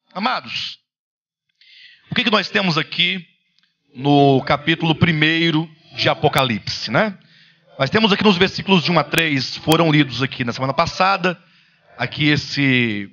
Amados, o que nós temos aqui no capítulo 1 de Apocalipse, né? Nós temos aqui nos versículos de 1 a 3, foram lidos aqui na semana passada, aqui esse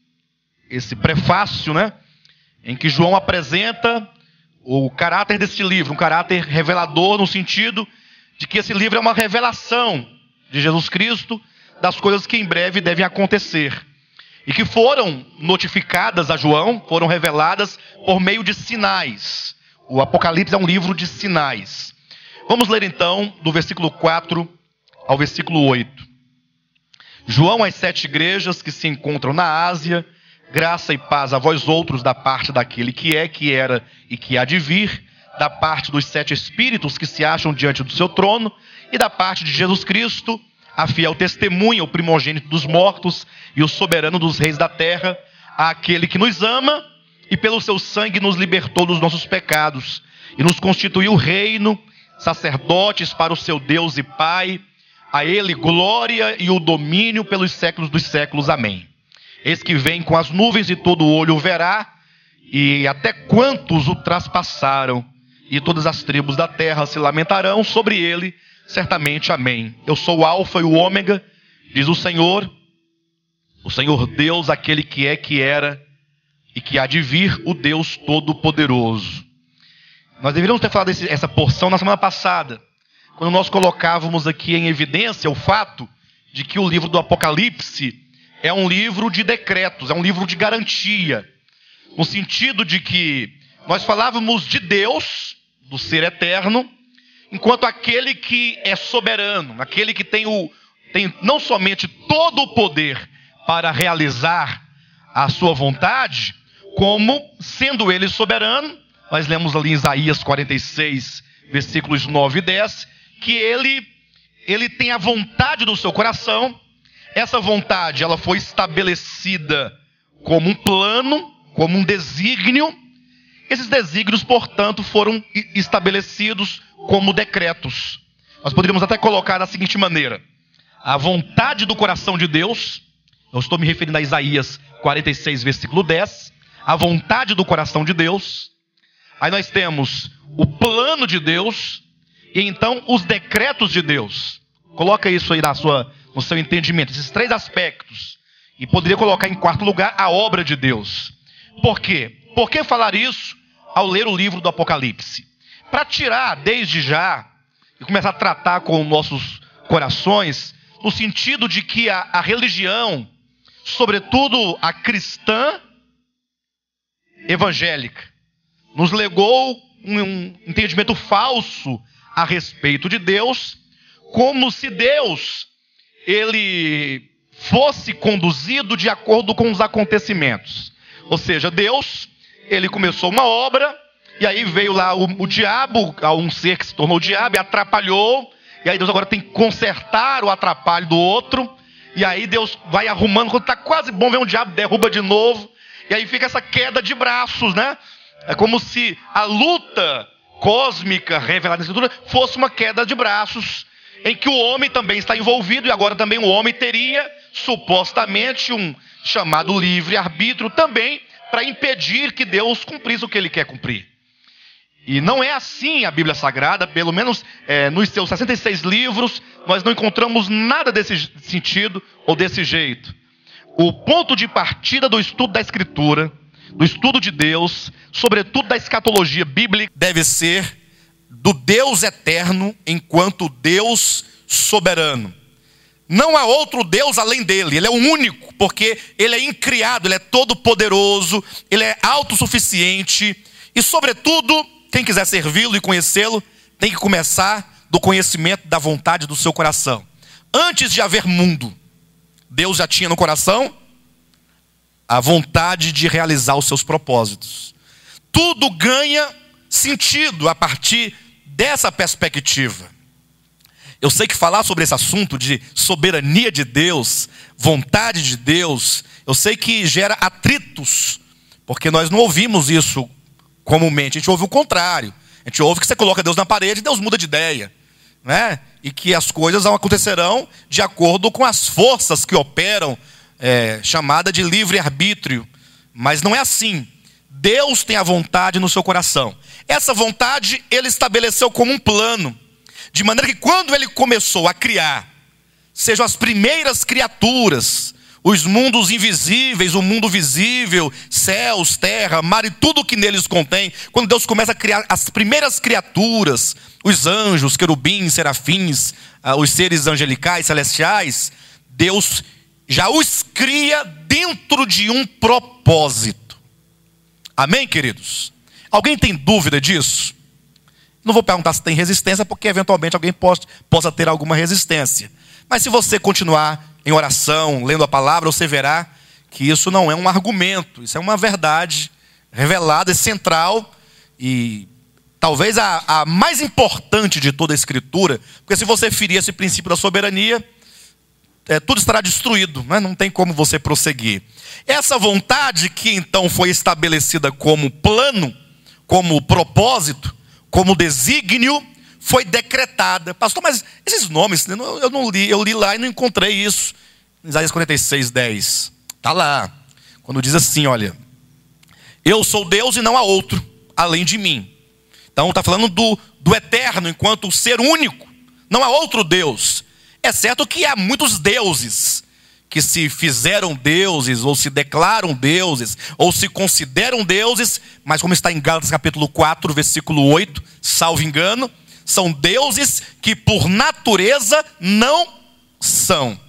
prefácio, né? Em que João apresenta o caráter desse livro, um caráter revelador no sentido de que esse livro é uma revelação de Jesus Cristo, das coisas que em breve devem acontecer. E que foram notificadas a João, foram reveladas por meio de sinais. O Apocalipse é um livro de sinais. Vamos ler então do versículo 4 ao versículo 8. João às 7 igrejas que se encontram na Ásia, graça e paz a vós outros da parte daquele que é, que era e que há de vir, da parte dos 7 espíritos que se acham diante do seu trono e da parte de Jesus Cristo, a fiel testemunha, o primogênito dos mortos e o soberano dos reis da terra, àquele que nos ama e pelo seu sangue nos libertou dos nossos pecados e nos constituiu reino, sacerdotes para o seu Deus e Pai, a ele glória e o domínio pelos séculos dos séculos. Amém. Eis que vem com as nuvens e todo olho o verá, e até quantos o traspassaram, e todas as tribos da terra se lamentarão sobre ele, certamente. Amém. Eu sou o Alfa e o Ômega, diz o Senhor Deus, aquele que é, que era e que há de vir, o Deus Todo-Poderoso. Nós deveríamos ter falado essa porção na semana passada, quando nós colocávamos aqui em evidência o fato de que o livro do Apocalipse é um livro de decretos, é um livro de garantia, no sentido de que nós falávamos de Deus, do ser eterno, enquanto aquele que é soberano, aquele que tem não somente todo o poder para realizar a sua vontade, como sendo ele soberano, nós lemos ali em Isaías 46, versículos 9 e 10, que ele tem a vontade do seu coração. Essa vontade, ela foi estabelecida como um plano, como um desígnio. Esses desígnios, portanto, foram estabelecidos como decretos. Nós poderíamos até colocar da seguinte maneira: a vontade do coração de Deus, eu estou me referindo a Isaías 46, versículo 10, a vontade do coração de Deus. Aí nós temos o plano de Deus e então os decretos de Deus. Coloca isso aí no seu entendimento, esses 3 aspectos. E poderia colocar em quarto lugar a obra de Deus. Por quê? Por que falar isso ao ler o livro do Apocalipse? Para tirar desde já e começar a tratar com nossos corações, no sentido de que a religião, sobretudo a cristã evangélica, nos legou um entendimento falso a respeito de Deus, como se Deus ele fosse conduzido de acordo com os acontecimentos. Ou seja, Deus, ele começou uma obra, e aí veio lá o diabo, um ser que se tornou o diabo, e atrapalhou, e aí Deus agora tem que consertar o atrapalho do outro, e aí Deus vai arrumando, quando está quase bom, vem um diabo, derruba de novo, e aí fica essa queda de braços, né? É como se a luta cósmica revelada na Escritura fosse uma queda de braços, em que o homem também está envolvido, e agora também o homem teria, supostamente, um chamado livre-arbítrio também, para impedir que Deus cumprisse o que ele quer cumprir. E não é assim a Bíblia Sagrada, pelo menos nos seus 66 livros, nós não encontramos nada desse sentido ou desse jeito. O ponto de partida do estudo da Escritura, do estudo de Deus, sobretudo da escatologia bíblica, deve ser do Deus eterno enquanto Deus soberano. Não há outro Deus além dele, ele é o único, porque ele é incriado, ele é todo poderoso, ele é autossuficiente e, sobretudo, quem quiser servi-lo e conhecê-lo, tem que começar do conhecimento da vontade do seu coração. Antes de haver mundo, Deus já tinha no coração a vontade de realizar os seus propósitos. Tudo ganha sentido a partir dessa perspectiva. Eu sei que falar sobre esse assunto de soberania de Deus, vontade de Deus, eu sei que gera atritos, porque nós não ouvimos isso comumente, a gente ouve o contrário. A gente ouve que você coloca Deus na parede e Deus muda de ideia, né? E que as coisas acontecerão de acordo com as forças que operam, chamada de livre-arbítrio, Mas não é assim. Deus tem a vontade no seu coração. Essa vontade ele estabeleceu como um plano, de maneira que quando ele começou a criar, sejam as primeiras criaturas, os mundos invisíveis, o mundo visível, céus, terra, mar e tudo que neles contém, quando Deus começa a criar as primeiras criaturas, os anjos, querubins, serafins, os seres angelicais, celestiais, Deus já os cria dentro de um propósito. Amém, queridos? Alguém tem dúvida disso? Não vou perguntar se tem resistência, porque eventualmente alguém possa ter alguma resistência. Mas se você continuar em oração, lendo a palavra, você verá que isso não é um argumento. Isso é uma verdade revelada e central. E talvez a mais importante de toda a Escritura. Porque se você ferir esse princípio da soberania, tudo estará destruído, né? Não tem como você prosseguir. Essa vontade que então foi estabelecida como plano, como propósito, como desígnio, foi decretada. Pastor, mas esses nomes, eu não li, eu li lá e não encontrei isso. Isaías 46:10. Está lá. Quando diz assim, olha, eu sou Deus e não há outro além de mim. Então está falando do eterno, enquanto ser único. Não há outro Deus. É certo que há muitos deuses que se fizeram deuses, ou se declaram deuses, ou se consideram deuses, mas como está em Gálatas capítulo 4, versículo 8, salvo engano, são deuses que por natureza não são.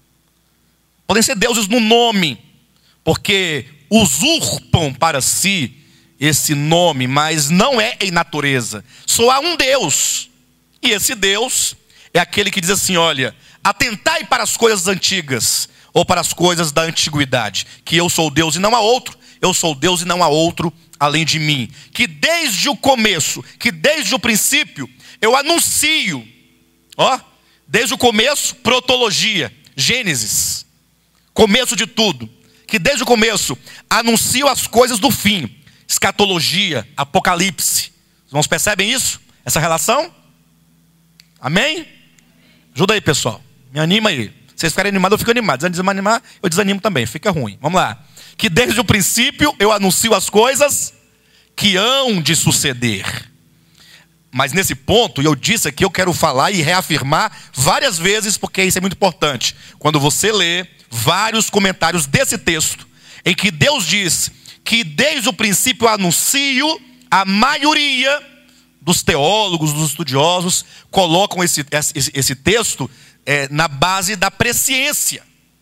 Podem ser deuses no nome, porque usurpam para si esse nome, mas não é em natureza. Só há um Deus, e esse Deus é aquele que diz assim, olha, atentai para as coisas antigas, ou para as coisas da antiguidade, que eu sou Deus e não há outro, eu sou Deus e não há outro além de mim. Que desde o começo, que desde o princípio, eu anuncio, desde o começo, protologia, Gênesis, começo de tudo, que desde o começo, anuncio as coisas do fim, escatologia, apocalipse. Os irmãos percebem isso? Essa relação? Amém? Ajuda aí, pessoal. Me anima aí. Vocês ficarem animados, eu fico animado. Desanimar, eu desanimo também. Fica ruim. Vamos lá. Que desde o princípio eu anuncio as coisas que hão de suceder. Mas nesse ponto, eu disse aqui, eu quero falar e reafirmar várias vezes, porque isso é muito importante. Quando você lê vários comentários desse texto, em que Deus diz que desde o princípio eu anuncio, a maioria dos teólogos, dos estudiosos, colocam esse texto na base da presciência.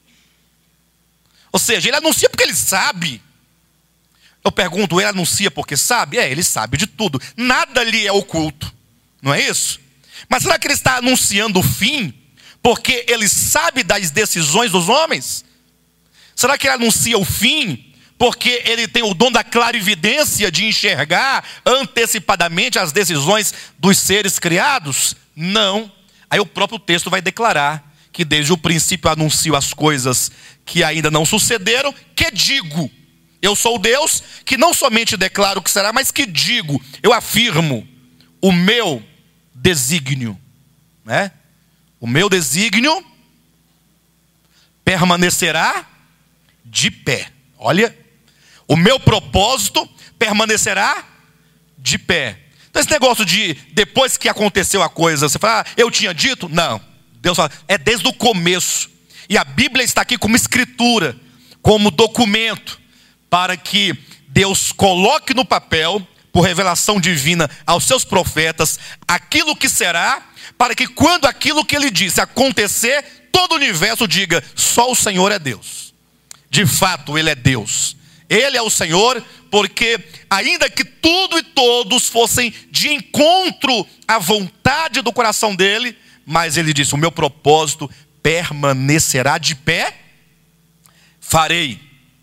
Ou seja, ele anuncia porque ele sabe. Eu pergunto, ele anuncia porque sabe? Ele sabe de tudo. Nada lhe é oculto. Não é isso? Mas será que ele está anunciando o fim porque ele sabe das decisões dos homens? Será que ele anuncia o fim porque ele tem o dom da clarividência de enxergar antecipadamente as decisões dos seres criados? Não. Aí o próprio texto vai declarar que desde o princípio anuncio as coisas que ainda não sucederam, que digo. Eu sou Deus que não somente declaro o que será, mas que digo, eu afirmo o meu desígnio. Né? O meu desígnio permanecerá de pé. Olha, o meu propósito permanecerá de pé. Então esse negócio de depois que aconteceu a coisa, você fala, eu tinha dito? Não. Deus fala, é desde o começo. E a Bíblia está aqui como escritura, como documento, para que Deus coloque no papel, por revelação divina aos seus profetas, aquilo que será, para que quando aquilo que ele disse acontecer, todo o universo diga, só o Senhor é Deus. De fato, ele é Deus. Ele é o Senhor, porque ainda que tudo e todos fossem de encontro à vontade do coração dele, mas ele disse, o meu propósito permanecerá de pé, farei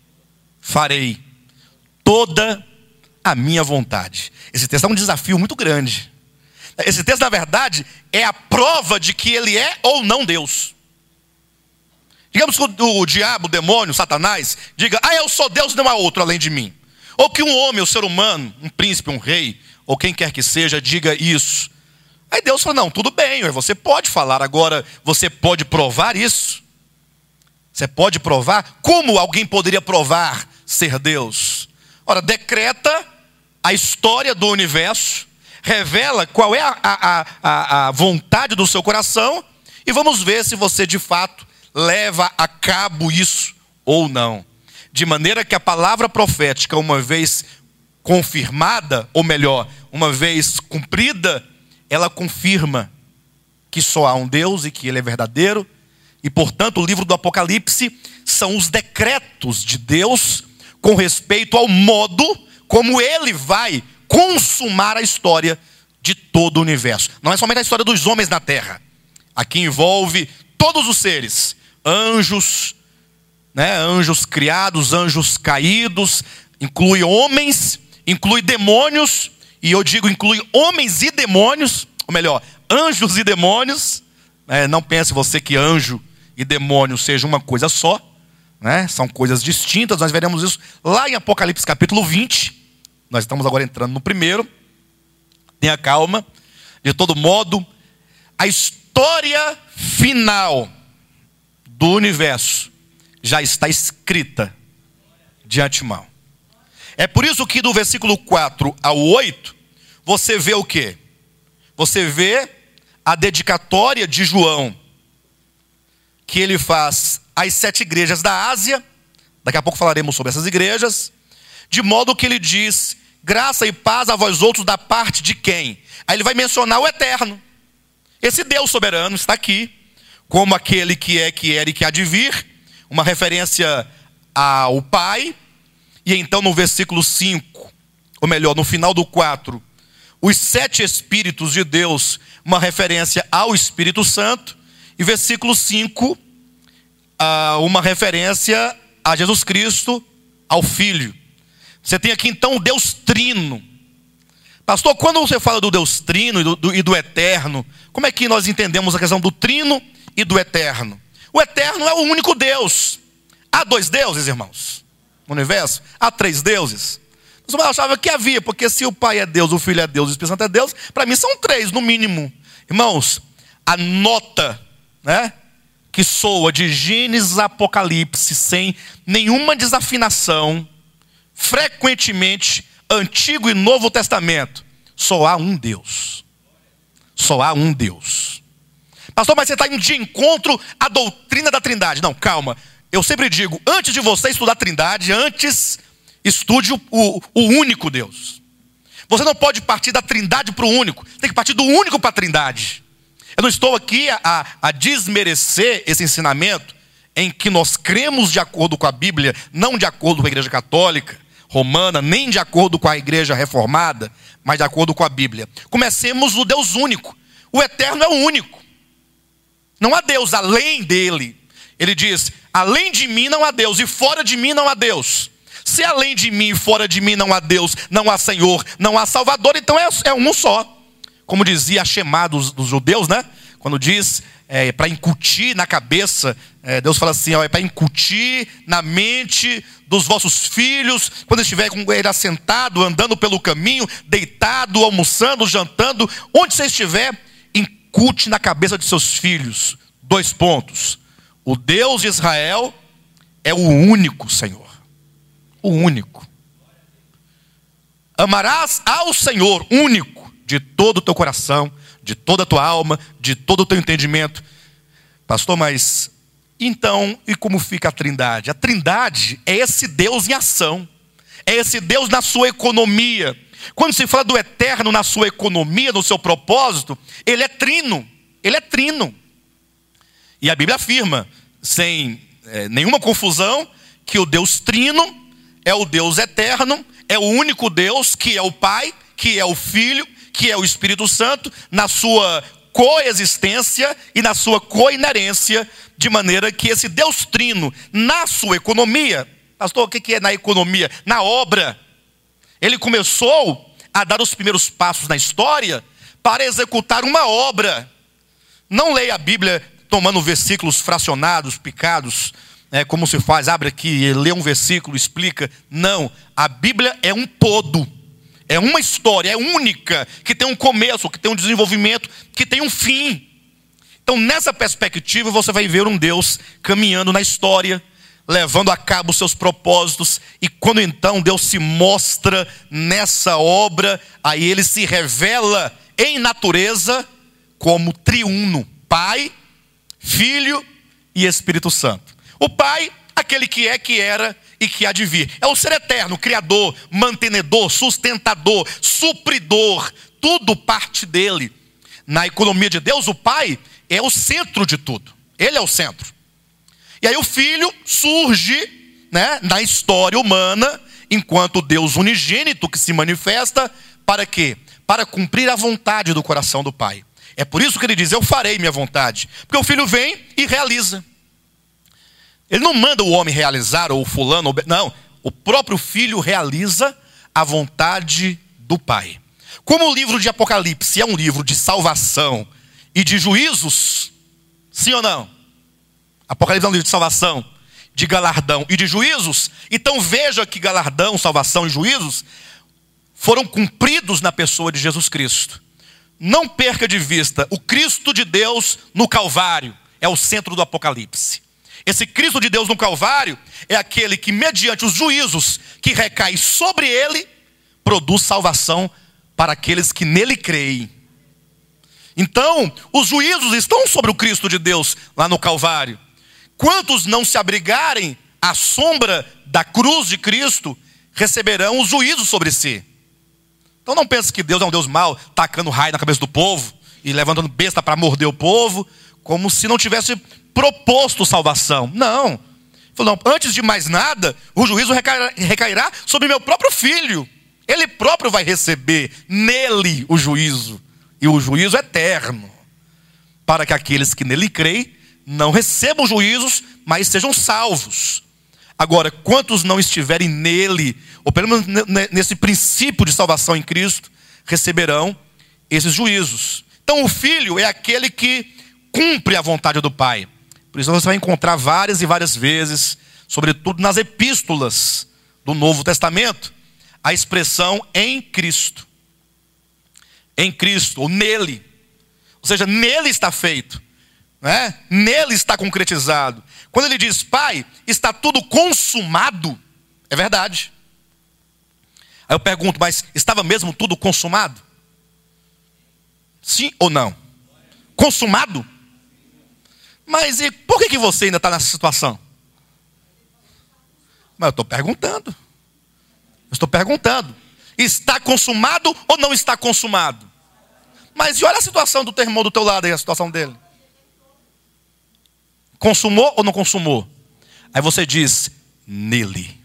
toda a minha vontade. Esse texto é um desafio muito grande. Esse texto, na verdade, é a prova de que ele é ou não Deus. Digamos que o diabo, o demônio, Satanás, diga, eu sou Deus e não há outro além de mim. Ou que um homem, um ser humano, um príncipe, um rei, ou quem quer que seja, diga isso. Aí Deus fala, não, tudo bem, você pode falar, agora você pode provar isso? Você pode provar? Como alguém poderia provar ser Deus? Ora, decreta a história do universo, revela qual é a vontade do seu coração, e vamos ver se você de fato leva a cabo isso ou não. De maneira que a palavra profética, uma vez confirmada, ou melhor, uma vez cumprida, ela confirma que só há um Deus e que Ele é verdadeiro. E portanto o livro do Apocalipse são os decretos de Deus com respeito ao modo como Ele vai consumar a história de todo o universo. Não é somente a história dos homens na terra. Aqui envolve todos os seres, anjos, anjos criados, anjos caídos, inclui homens, inclui demônios, e eu digo inclui homens e demônios, ou melhor, anjos e demônios. Não pense você que anjo e demônio seja uma coisa só, são coisas distintas. Nós veremos isso lá em Apocalipse capítulo 20, nós estamos agora entrando no primeiro. Tenha calma. De todo modo, a história final do universo já está escrita de antemão. É por isso que do versículo 4 ao 8, você vê o quê? Você vê a dedicatória de João, que ele faz às 7 igrejas da Ásia. Daqui a pouco falaremos sobre essas igrejas. De modo que ele diz: graça e paz a vós outros da parte de quem? Aí ele vai mencionar o eterno. Esse Deus soberano está aqui, como aquele que é, que era e que há de vir. Uma referência ao Pai. E então no versículo 5, ou melhor, no final do 4, os 7 Espíritos de Deus, uma referência ao Espírito Santo. E versículo 5, uma referência a Jesus Cristo, ao Filho. Você tem aqui então o Deus Trino. Pastor, quando você fala do Deus Trino e do Eterno, como é que nós entendemos a questão do Trino e do Eterno? O Eterno é o único Deus. Há 2 deuses, irmãos, no universo? Há 3 deuses? Você achava que havia, porque se o Pai é Deus, o Filho é Deus, o Espírito Santo é Deus, para mim são 3 no mínimo. Irmãos, a nota, que soa de Gênesis a Apocalipse, sem nenhuma desafinação, frequentemente, Antigo e Novo Testamento, só há um Deus. Só há um Deus. Pastor, mas você está indo de encontro à doutrina da Trindade. Não, calma. Eu sempre digo, antes de você estudar a Trindade, antes estude o único Deus. Você não pode partir da Trindade para o único. Tem que partir do único para a Trindade. Eu não estou aqui a desmerecer esse ensinamento em que nós cremos de acordo com a Bíblia, não de acordo com a Igreja Católica Romana, nem de acordo com a Igreja Reformada, mas de acordo com a Bíblia. Comecemos no Deus único. O Eterno é o único. Não há Deus além dele. Ele diz: além de mim não há Deus, e fora de mim não há Deus. Se além de mim e fora de mim não há Deus, não há Senhor, não há Salvador, então é um só. Como dizia a Shema dos judeus, quando diz para incutir na cabeça, Deus fala assim: é para incutir na mente dos vossos filhos, quando estiver com ele assentado, andando pelo caminho, deitado, almoçando, jantando, onde você estiver, incute na cabeça de seus filhos. 2 pontos. O Deus de Israel é o único Senhor. O único. Amarás ao Senhor único, de todo o teu coração, de toda a tua alma, de todo o teu entendimento. Pastor, mas então, e como fica a Trindade? A Trindade é esse Deus em ação. É esse Deus na sua economia. Quando se fala do Eterno na sua economia, no seu propósito, Ele é trino. Ele é trino. E a Bíblia afirma, sem nenhuma confusão, que o Deus trino é o Deus eterno, é o único Deus que é o Pai, que é o Filho, que é o Espírito Santo, na sua coexistência e na sua coinerência, de maneira que esse Deus trino, na sua economia, pastor, o que é na economia? Na obra. Ele começou a dar os primeiros passos na história para executar uma obra. Não leia a Bíblia tomando versículos fracionados, picados, como se faz, abre aqui, lê um versículo, explica. Não, a Bíblia é um todo. É uma história, é única, que tem um começo, que tem um desenvolvimento, que tem um fim. Então nessa perspectiva você vai ver um Deus caminhando na história, levando a cabo os seus propósitos. E quando então Deus se mostra nessa obra, aí ele se revela em natureza como triuno: Pai, Filho e Espírito Santo. O Pai, aquele que é, que era e que há de vir. É o ser eterno, criador, mantenedor, sustentador, supridor. Tudo parte dele. Na economia de Deus, o Pai é o centro de tudo. Ele é o centro. E aí o Filho surge, na história humana, enquanto Deus unigênito que se manifesta, para quê? Para cumprir a vontade do coração do Pai. É por isso que ele diz: eu farei minha vontade. Porque o Filho vem e realiza. Ele não manda o homem realizar, ou fulano, não. O próprio Filho realiza a vontade do Pai. Como o livro de Apocalipse é um livro de salvação e de juízos, sim ou não? Apocalipse é um livro de salvação, de galardão e de juízos. Então veja que galardão, salvação e juízos foram cumpridos na pessoa de Jesus Cristo. Não perca de vista, o Cristo de Deus no Calvário é o centro do Apocalipse. Esse Cristo de Deus no Calvário é aquele que, mediante os juízos que recaem sobre ele, produz salvação para aqueles que nele creem. Então, os juízos estão sobre o Cristo de Deus lá no Calvário. Quantos não se abrigarem à sombra da cruz de Cristo, receberão os juízos sobre si. Então não pense que Deus é um Deus mau, tacando raio na cabeça do povo e levantando besta para morder o povo, como se não tivesse proposto salvação. Não. Falou: não, antes de mais nada, o juízo recairá sobre meu próprio Filho. Ele próprio vai receber nele o juízo. E o juízo eterno. Para que aqueles que nele creem não recebam juízos, mas sejam salvos. Agora, quantos não estiverem nele, ou pelo menos nesse princípio de salvação em Cristo, receberão esses juízos. Então o Filho é aquele que cumpre a vontade do Pai. Por isso você vai encontrar várias e várias vezes, sobretudo nas epístolas do Novo Testamento, a expressão em Cristo. Em Cristo, ou nele. Ou seja, nele está feito. Nele está concretizado. Quando ele diz: Pai, está tudo consumado, é verdade. Aí eu pergunto: mas estava mesmo tudo consumado? Sim ou não? Consumado? Mas e por que você ainda está nessa situação? Mas eu estou perguntando. Está consumado ou não está consumado? Mas e olha a situação do teu irmão do teu lado aí, a situação dele. Consumou ou não consumou? Aí você diz: nele.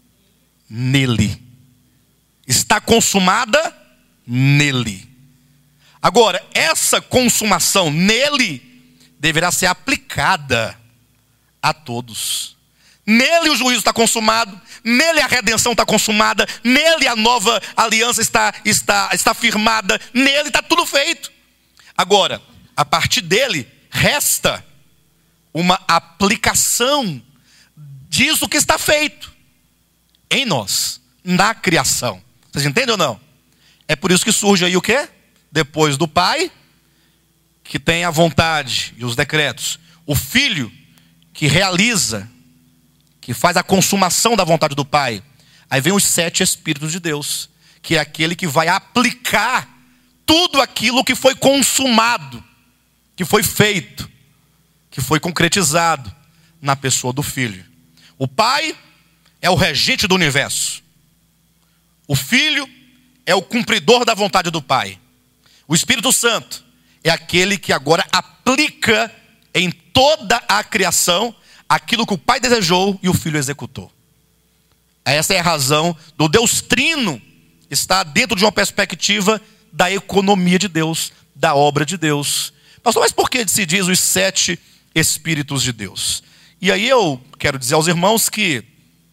Nele. Está consumada nele. Agora, essa consumação nele deverá ser aplicada a todos. Nele o juízo está consumado, nele a redenção está consumada, nele a nova aliança está firmada, nele está tudo feito. Agora, a partir dele, resta uma aplicação disso que está feito em nós, na criação. Vocês entendem ou não? É por isso que surge aí o quê? Depois do Pai, que tem a vontade e os decretos, o Filho, que realiza, que faz a consumação da vontade do Pai. Aí vem os 7 Espíritos de Deus, que é aquele que vai aplicar tudo aquilo que foi consumado, que foi feito, que foi concretizado na pessoa do Filho. O Pai é o regente do universo. O Filho é o cumpridor da vontade do Pai. O Espírito Santo é aquele que agora aplica em toda a criação aquilo que o Pai desejou e o Filho executou. Essa é a razão do Deus Trino estar dentro de uma perspectiva da economia de Deus, da obra de Deus. Pastor, mas por que se diz os 7 Espíritos de Deus? E aí eu quero dizer aos irmãos que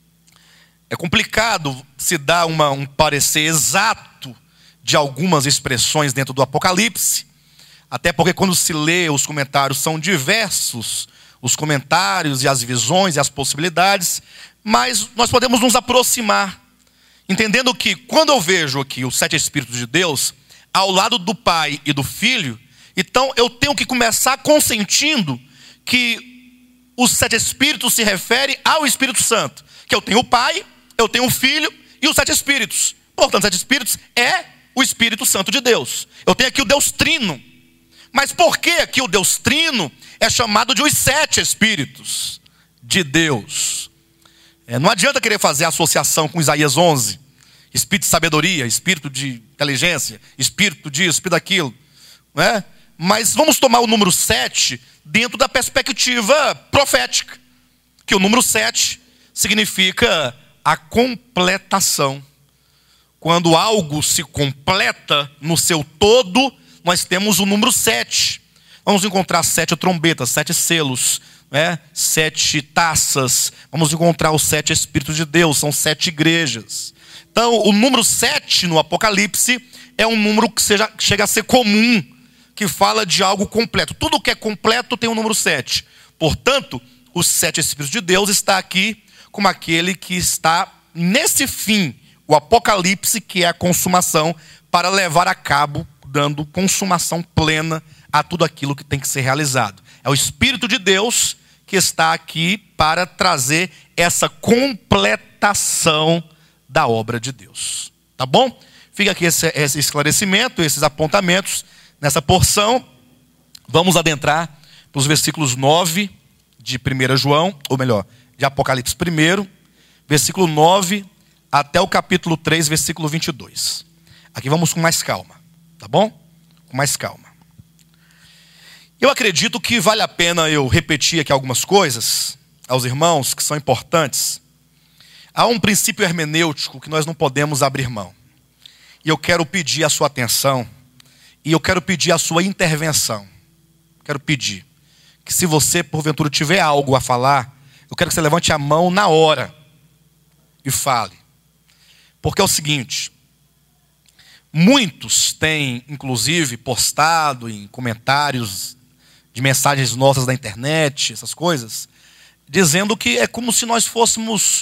é complicado se dar um parecer exato de algumas expressões dentro do Apocalipse, até porque quando se lê os comentários são diversos, os comentários e as visões e as possibilidades, mas nós podemos nos aproximar, entendendo que quando eu vejo aqui os 7 Espíritos de Deus, ao lado do Pai e do Filho, então eu tenho que começar consentindo que os 7 Espíritos se refere ao Espírito Santo. Que eu tenho o Pai, eu tenho o Filho e os 7 Espíritos. Portanto, os 7 Espíritos é o Espírito Santo de Deus. Eu tenho aqui o Deus Trino. Mas por que aqui o Deus Trino é chamado de os 7 Espíritos de Deus? Não adianta querer fazer associação com Isaías 11. Espírito de sabedoria, espírito de inteligência, espírito disso, espírito daquilo. Não é? Mas vamos tomar o número 7 dentro da perspectiva profética. Que o número 7 significa a completação. Quando algo se completa no seu todo, nós temos o número 7. Vamos encontrar 7 trombetas, 7 selos, 7 taças. Vamos encontrar os 7 Espíritos de Deus, são 7 igrejas. Então, o número 7 no Apocalipse é um número que chega a ser comum, que fala de algo completo. Tudo que é completo tem o número 7. Portanto, os 7 Espíritos de Deus está aqui como aquele que está nesse fim, o Apocalipse, que é a consumação, para levar a cabo, dando consumação plena a tudo aquilo que tem que ser realizado. É o Espírito de Deus que está aqui para trazer essa completação da obra de Deus. Tá bom? Fica aqui esse esclarecimento, esses apontamentos nessa porção. Vamos adentrar para os versículos 9 de 1 João, ou melhor, de Apocalipse 1, versículo 9 até o capítulo 3, versículo 22. Aqui vamos com mais calma, tá bom? Com mais calma. Eu acredito que vale a pena eu repetir aqui algumas coisas aos irmãos que são importantes. Há um princípio hermenêutico que nós não podemos abrir mão. E eu quero pedir a sua atenção. E eu quero pedir a sua intervenção. Quero pedir que, se você porventura tiver algo a falar, eu quero que você levante a mão na hora e fale. Porque é o seguinte: muitos têm, inclusive, postado em comentários de mensagens nossas da internet, essas coisas, dizendo que é como se nós fôssemos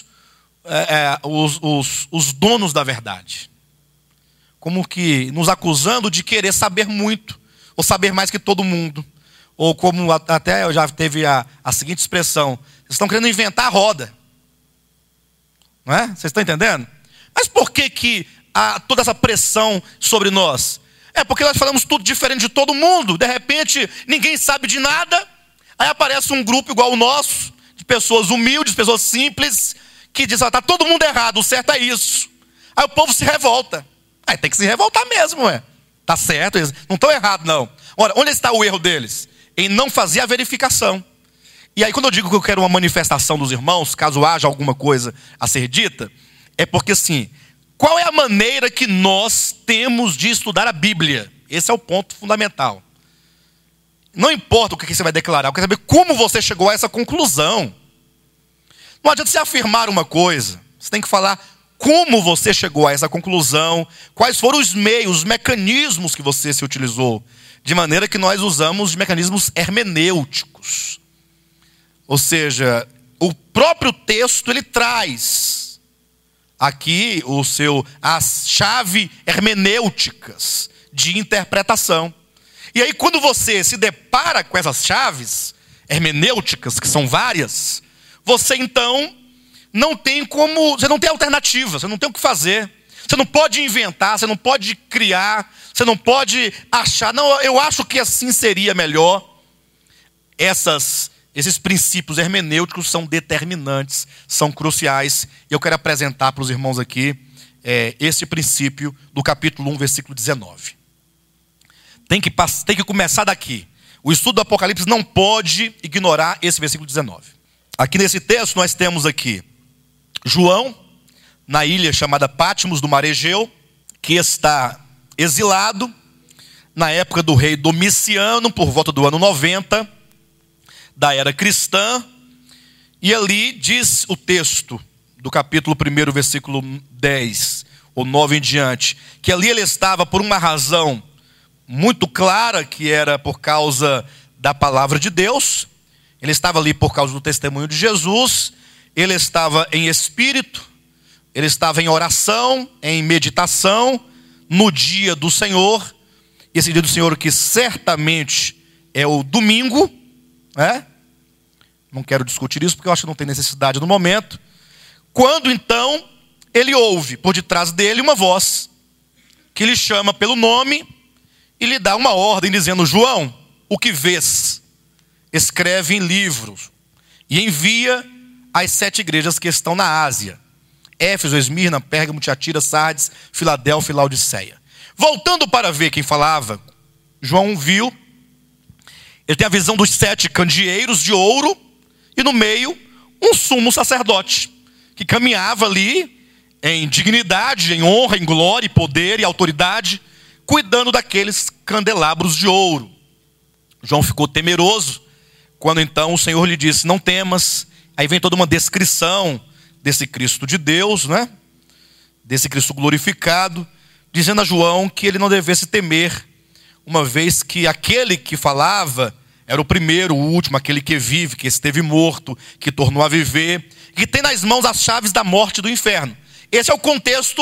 os donos da verdade. Como que nos acusando de querer saber muito, ou saber mais que todo mundo. Ou como até eu já teve a seguinte expressão: vocês estão querendo inventar a roda. Não é? Vocês estão entendendo? Mas por que há toda essa pressão sobre nós? É porque nós falamos tudo diferente de todo mundo. De repente, ninguém sabe de nada. Aí aparece um grupo igual o nosso, de pessoas humildes, pessoas simples, que diz: está todo mundo errado, o certo é isso. Aí o povo se revolta. Aí tem que se revoltar mesmo, ué. Tá certo, eles não estão errados, não. Ora, onde está o erro deles? Em não fazer a verificação. E aí, quando eu digo que eu quero uma manifestação dos irmãos, caso haja alguma coisa a ser dita, é porque assim, qual é a maneira que nós temos de estudar a Bíblia? Esse é o ponto fundamental. Não importa o que você vai declarar, eu quero saber como você chegou a essa conclusão. Não adianta você afirmar uma coisa, você tem que falar como você chegou a essa conclusão, quais foram os meios, os mecanismos que você se utilizou, de maneira que nós usamos mecanismos hermenêuticos. Ou seja, o próprio texto ele traz aqui as chaves hermenêuticas de interpretação. E aí, quando você se depara com essas chaves hermenêuticas, que são várias, você então você não tem alternativa, você não tem o que fazer. Você não pode inventar, você não pode criar, você não pode achar, não, eu acho que assim seria melhor. Esses princípios hermenêuticos são determinantes, são cruciais. E eu quero apresentar para os irmãos aqui esse princípio do capítulo 1, versículo 19. Tem que começar daqui. O estudo do Apocalipse não pode ignorar esse versículo 19. Aqui nesse texto nós temos aqui João, na ilha chamada Patmos do Mar Egeu, que está exilado na época do rei Domiciano, por volta do ano 90, da era cristã. E ali diz o texto do capítulo 1, versículo 10, ou 9 em diante, que ali ele estava por uma razão muito clara, que era por causa da palavra de Deus. Ele estava ali por causa do testemunho de Jesus. Ele estava em espírito, ele estava em oração, em meditação, no dia do Senhor. Esse dia do Senhor que certamente é o domingo, né? Não quero discutir isso porque eu acho que não tem necessidade no momento. Quando então ele ouve por detrás dele uma voz que lhe chama pelo nome e lhe dá uma ordem dizendo: João, o que vês? Escreve em livros e envia às 7 igrejas que estão na Ásia: Éfeso, Esmirna, Pérgamo, Tiatira, Sardes, Filadélfia e Laodiceia. Voltando para ver quem falava, João viu, ele tem a visão dos 7 candeeiros de ouro e no meio um sumo sacerdote que caminhava ali em dignidade, em honra, em glória, poder e autoridade, cuidando daqueles candelabros de ouro. João ficou temeroso quando então o Senhor lhe disse: não temas. Aí vem toda uma descrição desse Cristo de Deus, né? Desse Cristo glorificado, dizendo a João que ele não devesse temer, uma vez que aquele que falava era o primeiro, o último, aquele que vive, que esteve morto, que tornou a viver, que tem nas mãos as chaves da morte e do inferno. Esse é o contexto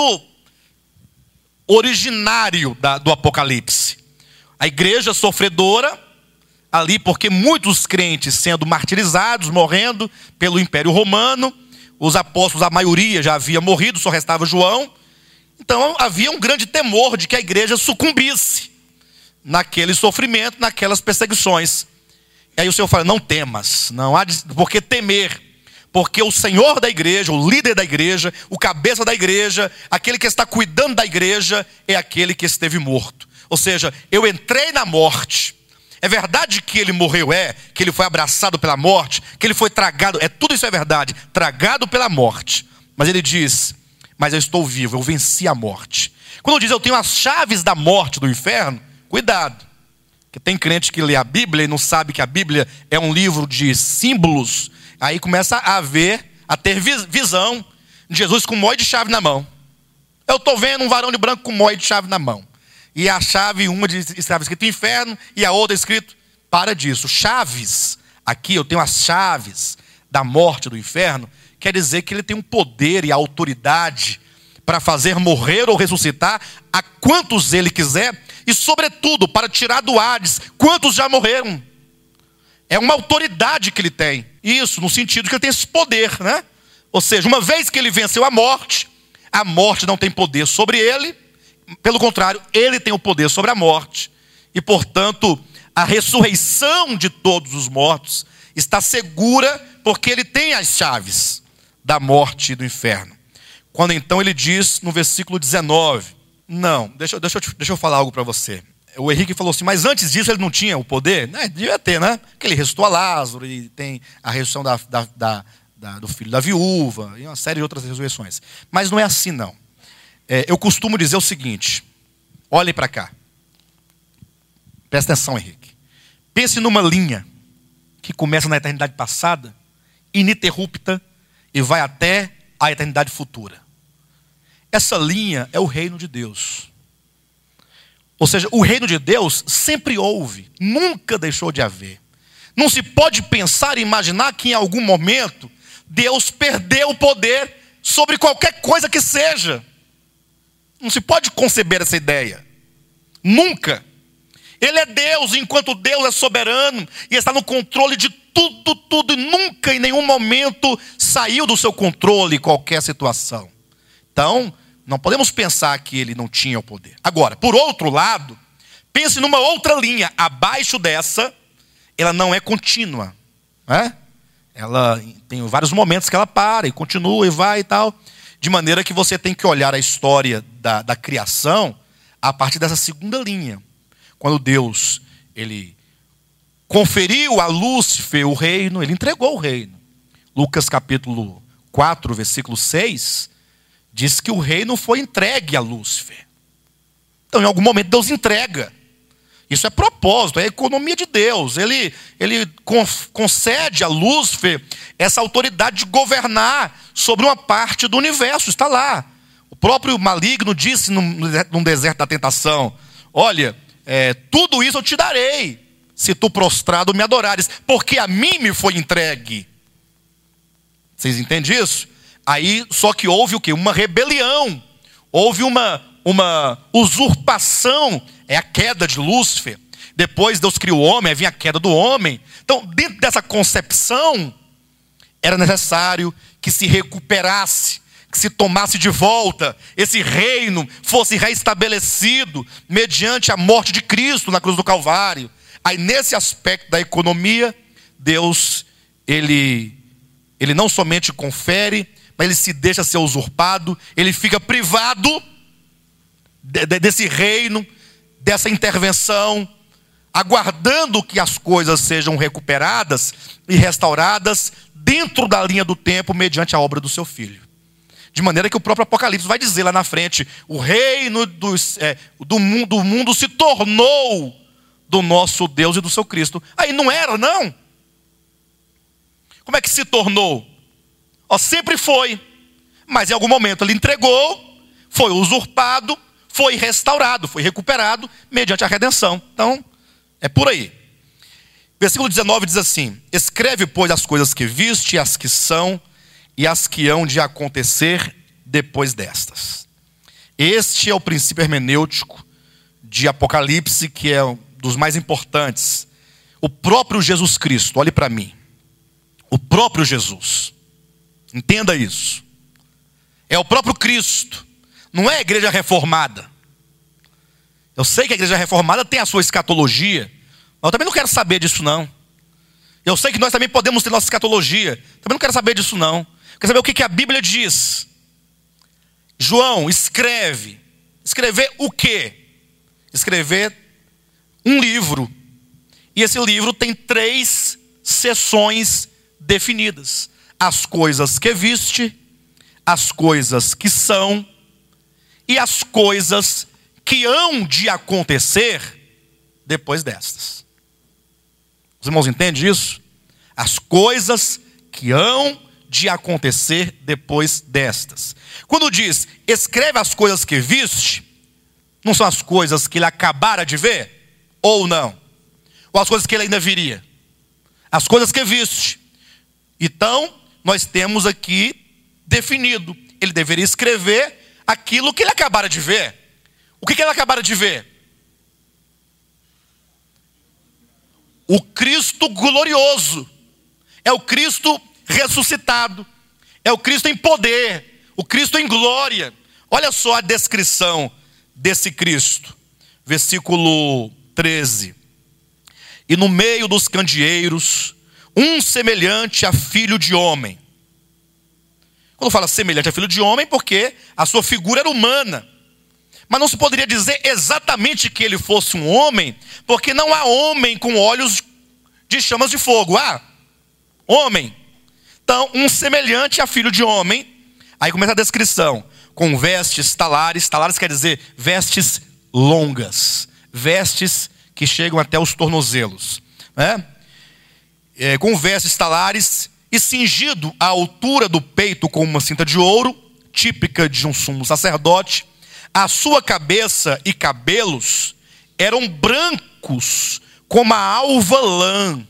originário do Apocalipse. A igreja sofredora, ali porque muitos crentes sendo martirizados, morrendo pelo Império Romano, os apóstolos, a maioria já havia morrido, só restava João. Então havia um grande temor de que a igreja sucumbisse naquele sofrimento, naquelas perseguições. E aí o Senhor fala: não temas, não há por que temer, porque o Senhor da igreja, o líder da igreja, o cabeça da igreja, aquele que está cuidando da igreja, é aquele que esteve morto. Ou seja, eu entrei na morte. É verdade que ele morreu, que ele foi abraçado pela morte, que ele foi tragado, tudo isso é verdade, tragado pela morte. Mas ele diz: mas eu estou vivo, eu venci a morte. Quando diz eu tenho as chaves da morte, do inferno, cuidado. Porque tem crente que lê a Bíblia e não sabe que a Bíblia é um livro de símbolos. Aí começa a ter visão de Jesus com mói de chave na mão. Eu estou vendo um varão de branco com mói de chave na mão. E a chave, uma estava escrito inferno e a outra escrito, para disso. Chaves, aqui eu tenho as chaves da morte, do inferno, quer dizer que ele tem um poder e a autoridade para fazer morrer ou ressuscitar a quantos ele quiser e sobretudo para tirar do Hades quantos já morreram. É uma autoridade que ele tem. Isso no sentido que ele tem esse poder, né? Ou seja, uma vez que ele venceu a morte não tem poder sobre ele. Pelo contrário, ele tem o poder sobre a morte. E portanto, a ressurreição de todos os mortos está segura, porque ele tem as chaves da morte e do inferno. Quando então ele diz no versículo 19, não, deixa eu falar algo para você. O Henrique falou assim: mas antes disso ele não tinha o poder? Devia ter, né? Porque ele ressuscitou a Lázaro e tem a ressurreição do filho da viúva e uma série de outras ressurreições. Mas não é assim não. Eu costumo dizer o seguinte: olhem para cá. Presta atenção, Henrique. Pense numa linha que começa na eternidade passada, ininterrupta, e vai até a eternidade futura. Essa linha é o reino de Deus. Ou seja, o reino de Deus sempre houve, nunca deixou de haver. Não se pode pensar e imaginar que em algum momento Deus perdeu o poder sobre qualquer coisa que seja. Não se pode conceber essa ideia. Nunca. Ele é Deus, enquanto Deus é soberano e está no controle de tudo, e nunca em nenhum momento saiu do seu controle qualquer situação. Então, não podemos pensar que ele não tinha o poder. Agora, por outro lado, pense numa outra linha. Abaixo dessa, ela não é contínua, né? Ela tem vários momentos que ela para e continua e vai e tal. De maneira que você tem que olhar a história da criação a partir dessa segunda linha. Quando Deus, ele conferiu a Lúcifer o reino, ele entregou o reino. Lucas capítulo 4, versículo 6, diz que o reino foi entregue a Lúcifer. Então, em algum momento, Deus entrega. Isso é propósito, é a economia de Deus. Ele concede a Lúcifer essa autoridade de governar sobre uma parte do universo. Está lá. O próprio maligno disse num deserto da tentação: olha, tudo isso eu te darei, se tu prostrado me adorares, porque a mim me foi entregue. Vocês entendem isso? Aí, só que houve o quê? Uma rebelião. Houve uma usurpação. É a queda de Lúcifer. Depois Deus criou o homem, aí vinha a queda do homem. Então, dentro dessa concepção, era necessário que se recuperasse, que se tomasse de volta, esse reino fosse reestabelecido mediante a morte de Cristo na cruz do Calvário. Aí nesse aspecto da economia, Deus, ele não somente confere, mas ele se deixa ser usurpado, ele fica privado desse reino, dessa intervenção, aguardando que as coisas sejam recuperadas e restauradas dentro da linha do tempo, mediante a obra do seu Filho. De maneira que o próprio Apocalipse vai dizer lá na frente, o reino do mundo se tornou do nosso Deus e do seu Cristo. Aí não era, não. Como é que se tornou? Sempre foi. Mas em algum momento ele entregou, foi usurpado, foi restaurado, foi recuperado, mediante a redenção. Então, é por aí. Versículo 19 diz assim: escreve, pois, as coisas que viste, as que são e as que hão de acontecer depois destas. Este é o princípio hermenêutico de Apocalipse, que é um dos mais importantes. O próprio Jesus Cristo, olhe para mim. O próprio Jesus. Entenda isso. É o próprio Cristo. Não é a igreja reformada. Eu sei que a igreja reformada tem a sua escatologia, mas eu também não quero saber disso, não. Eu sei que nós também podemos ter nossa escatologia. Também não quero saber disso, não. Quero saber o que a Bíblia diz. João, escreve. Escrever o quê? Escrever um livro. E esse livro tem 3 seções definidas: as coisas que viste, as coisas que são e as coisas que hão de acontecer depois destas. Os irmãos entendem isso? As coisas que hão de acontecer depois destas. Quando diz, escreve as coisas que viste, não são as coisas que ele acabara de ver? Ou não? Ou as coisas que ele ainda viria? As coisas que viste. Então, nós temos aqui definido. Ele deveria escrever aquilo que ele acabara de ver. O que ele acabara de ver? O Cristo glorioso. É o Cristo ressuscitado. É o Cristo em poder. O Cristo em glória. Olha só a descrição desse Cristo. Versículo 13. E no meio dos candeeiros, um semelhante a filho de homem. Quando fala semelhante a filho de homem, porque a sua figura era humana. Mas não se poderia dizer exatamente que ele fosse um homem, porque não há homem com olhos de chamas de fogo. Homem. Então, um semelhante a filho de homem. Aí começa a descrição. Com vestes talares. Talares quer dizer vestes longas. Vestes que chegam até os tornozelos. Com vestes talares e cingido à altura do peito com uma cinta de ouro, típica de um sumo sacerdote. A sua cabeça e cabelos eram brancos como a alva lã.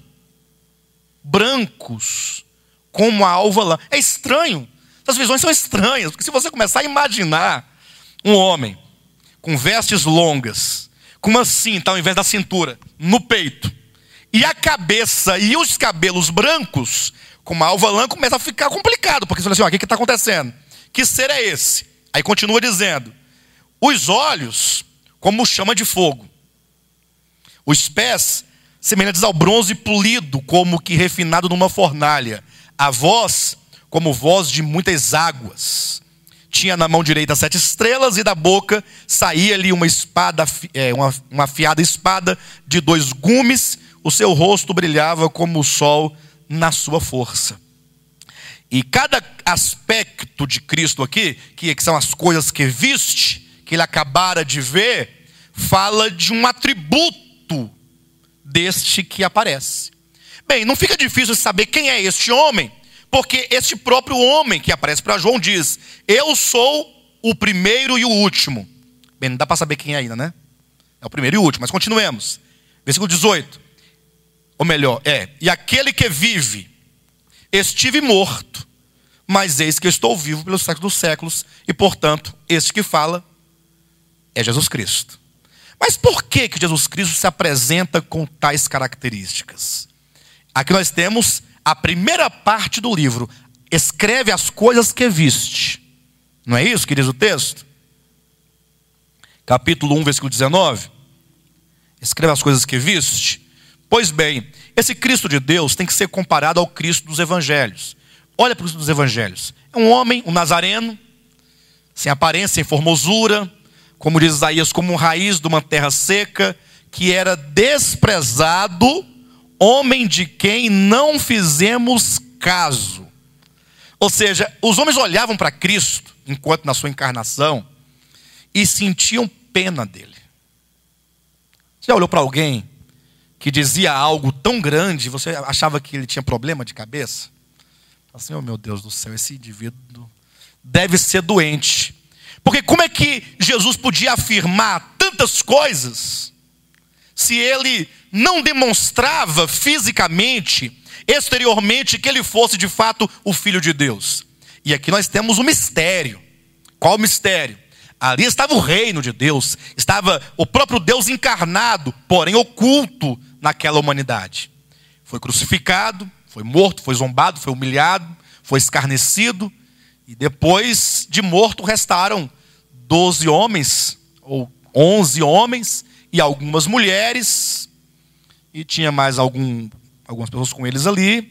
Brancos como a alva lã. É estranho. Essas visões são estranhas, porque se você começar a imaginar um homem com vestes longas, com uma cinta ao invés da cintura, no peito, e a cabeça e os cabelos brancos, como a alva lã, começa a ficar complicado, porque você fala assim, o que está acontecendo? Que ser é esse? Aí continua dizendo, os olhos como chama de fogo, os pés semelhantes ao bronze polido, como que refinado numa fornalha, a voz como voz de muitas águas. Tinha na mão direita 7 estrelas e da boca saía-lhe uma espada, uma afiada espada de 2 gumes. O seu rosto brilhava como o sol na sua força. E cada aspecto de Cristo aqui, que são as coisas que viste, que ele acabara de ver, fala de um atributo deste que aparece. Bem, não fica difícil saber quem é este homem, porque este próprio homem que aparece para João diz, eu sou o primeiro e o último. Bem, não dá para saber quem é ainda, né? É o primeiro e o último, mas continuemos. Versículo 18. Ou melhor, e aquele que vive, estive morto, mas eis que estou vivo pelos séculos dos séculos, e portanto, este que fala é Jesus Cristo. Mas por que Jesus Cristo se apresenta com tais características? Aqui nós temos A primeira parte do livro, escreve as coisas que viste. Não é isso que diz o texto? Capítulo 1, versículo 19. Escreve as coisas que viste. Pois bem, esse Cristo de Deus tem que ser comparado ao Cristo dos evangelhos. Olha para o Cristo dos evangelhos. É um homem, um nazareno, sem aparência, sem formosura, como diz Isaías, como raiz de uma terra seca, que era desprezado, homem de quem não fizemos caso. Ou seja, os homens olhavam para Cristo, enquanto na sua encarnação, e sentiam pena dele. Você já olhou para alguém que dizia algo tão grande, você achava que ele tinha problema de cabeça? Assim, oh meu Deus do céu, esse indivíduo deve ser doente. Porque como é que Jesus podia afirmar tantas coisas se ele não demonstrava fisicamente, exteriormente, que ele fosse de fato o Filho de Deus? E aqui nós temos um mistério. Qual o mistério? Ali estava o reino de Deus, estava o próprio Deus encarnado, porém oculto naquela humanidade. Foi crucificado, foi morto, foi zombado, foi humilhado, foi escarnecido. E depois de morto restaram 12 homens, ou 11 homens, e algumas mulheres. E tinha mais algumas pessoas com eles ali,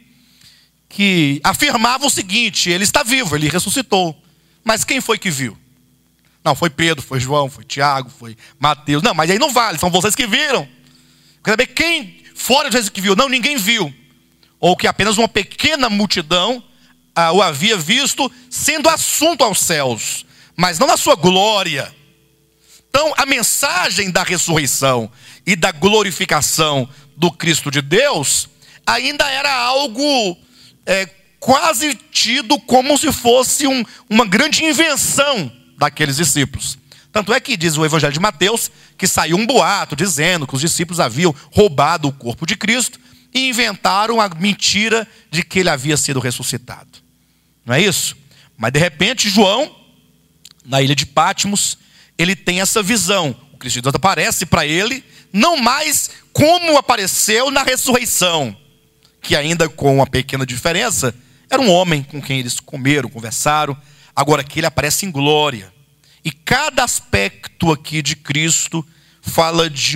que afirmavam o seguinte: ele está vivo, ele ressuscitou. Mas quem foi que viu? Não, foi Pedro, foi João, foi Tiago, foi Mateus. Não, mas aí não vale, são vocês que viram. Quer saber quem fora de vocês que viu? Não, ninguém viu. Ou que apenas uma pequena multidão o havia visto sendo assunto aos céus, mas não na sua glória. Então a mensagem da ressurreição e da glorificação do Cristo de Deus ainda era algo quase tido como se fosse uma grande invenção daqueles discípulos. Tanto é que diz o Evangelho de Mateus que saiu um boato dizendo que os discípulos haviam roubado o corpo de Cristo e inventaram a mentira de que ele havia sido ressuscitado. Não é isso? Mas de repente João, na ilha de Patmos, ele tem essa visão. O Cristo de Deus aparece para ele, não mais como apareceu na ressurreição, que ainda com uma pequena diferença, era um homem com quem eles comeram, conversaram. Agora que ele aparece em glória. E cada aspecto aqui de Cristo fala de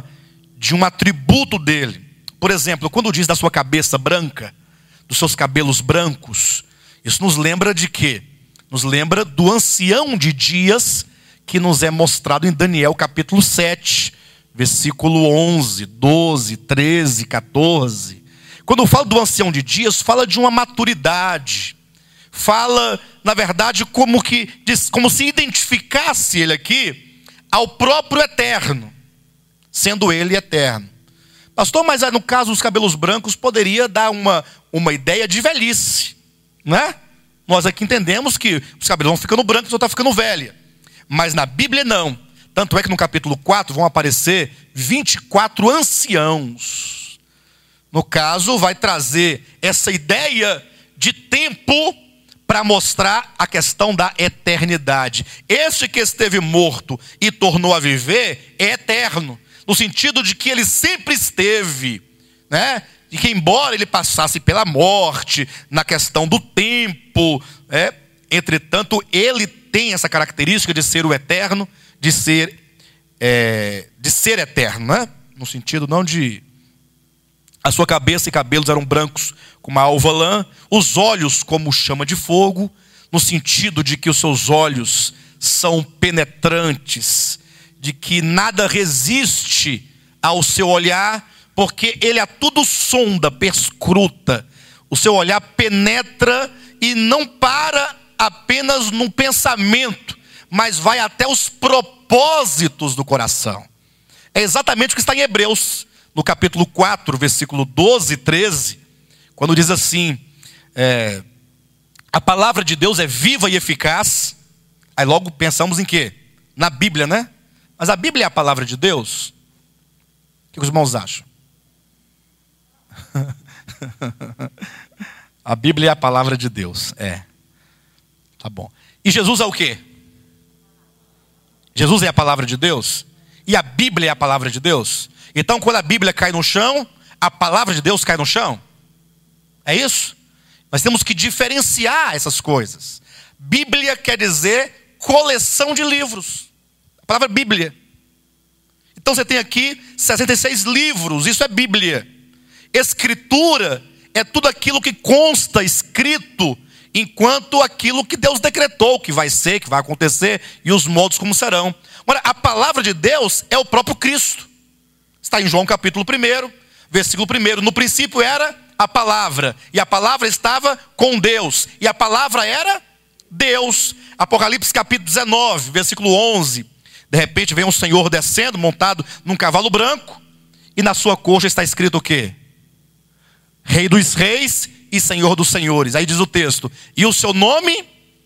um atributo dele. Por exemplo, quando diz da sua cabeça branca, dos seus cabelos brancos, isso nos lembra de quê? Nos lembra do ancião de dias que nos é mostrado em Daniel capítulo 7, versículo 11, 12, 13, 14. Quando fala do ancião de dias, fala de uma maturidade. Fala, na verdade, como se identificasse ele aqui ao próprio eterno, sendo ele eterno. Pastor, mas no caso dos cabelos brancos poderia dar uma ideia de velhice, não é? Nós aqui entendemos que os cabelos vão ficando brancos, a pessoa está ficando velha. Mas na Bíblia não. Tanto é que no capítulo 4 vão aparecer 24 anciãos. No caso, vai trazer essa ideia de tempo para mostrar a questão da eternidade. Este que esteve morto e tornou a viver é eterno, no sentido de que ele sempre esteve, né? E que embora ele passasse pela morte, na questão do tempo, entretanto, ele tem essa característica de ser o eterno, de ser eterno, né? No sentido não de... A sua cabeça e cabelos eram brancos como a alva lã, os olhos como chama de fogo, no sentido de que os seus olhos são penetrantes, de que nada resiste ao seu olhar, porque ele a tudo sonda, perscruta. O seu olhar penetra e não para apenas no pensamento, mas vai até os propósitos do coração. É exatamente o que está em Hebreus, no capítulo 4, versículo 12 e 13, quando diz assim, a palavra de Deus é viva e eficaz. Aí logo pensamos em quê? Na Bíblia, né? Mas a Bíblia é a palavra de Deus? O que os irmãos acham? A Bíblia é a palavra de Deus. Tá bom. E Jesus é o quê? Jesus é a palavra de Deus? E a Bíblia é a palavra de Deus? Então quando a Bíblia cai no chão, a palavra de Deus cai no chão? É isso? Nós temos que diferenciar essas coisas. Bíblia quer dizer coleção de livros. A palavra Bíblia. Então você tem aqui 66 livros, isso é Bíblia. Escritura é tudo aquilo que consta escrito, enquanto aquilo que Deus decretou que vai ser, que vai acontecer, e os modos como serão. Agora, a palavra de Deus é o próprio Cristo. Está em João capítulo 1, versículo 1. No princípio era a palavra, e a palavra estava com Deus, e a palavra era Deus. Apocalipse capítulo 19, versículo 11. De repente vem um Senhor descendo, montado num cavalo branco, e na sua coxa está escrito o quê? Rei dos reis e Senhor dos senhores. Aí diz o texto, e o seu nome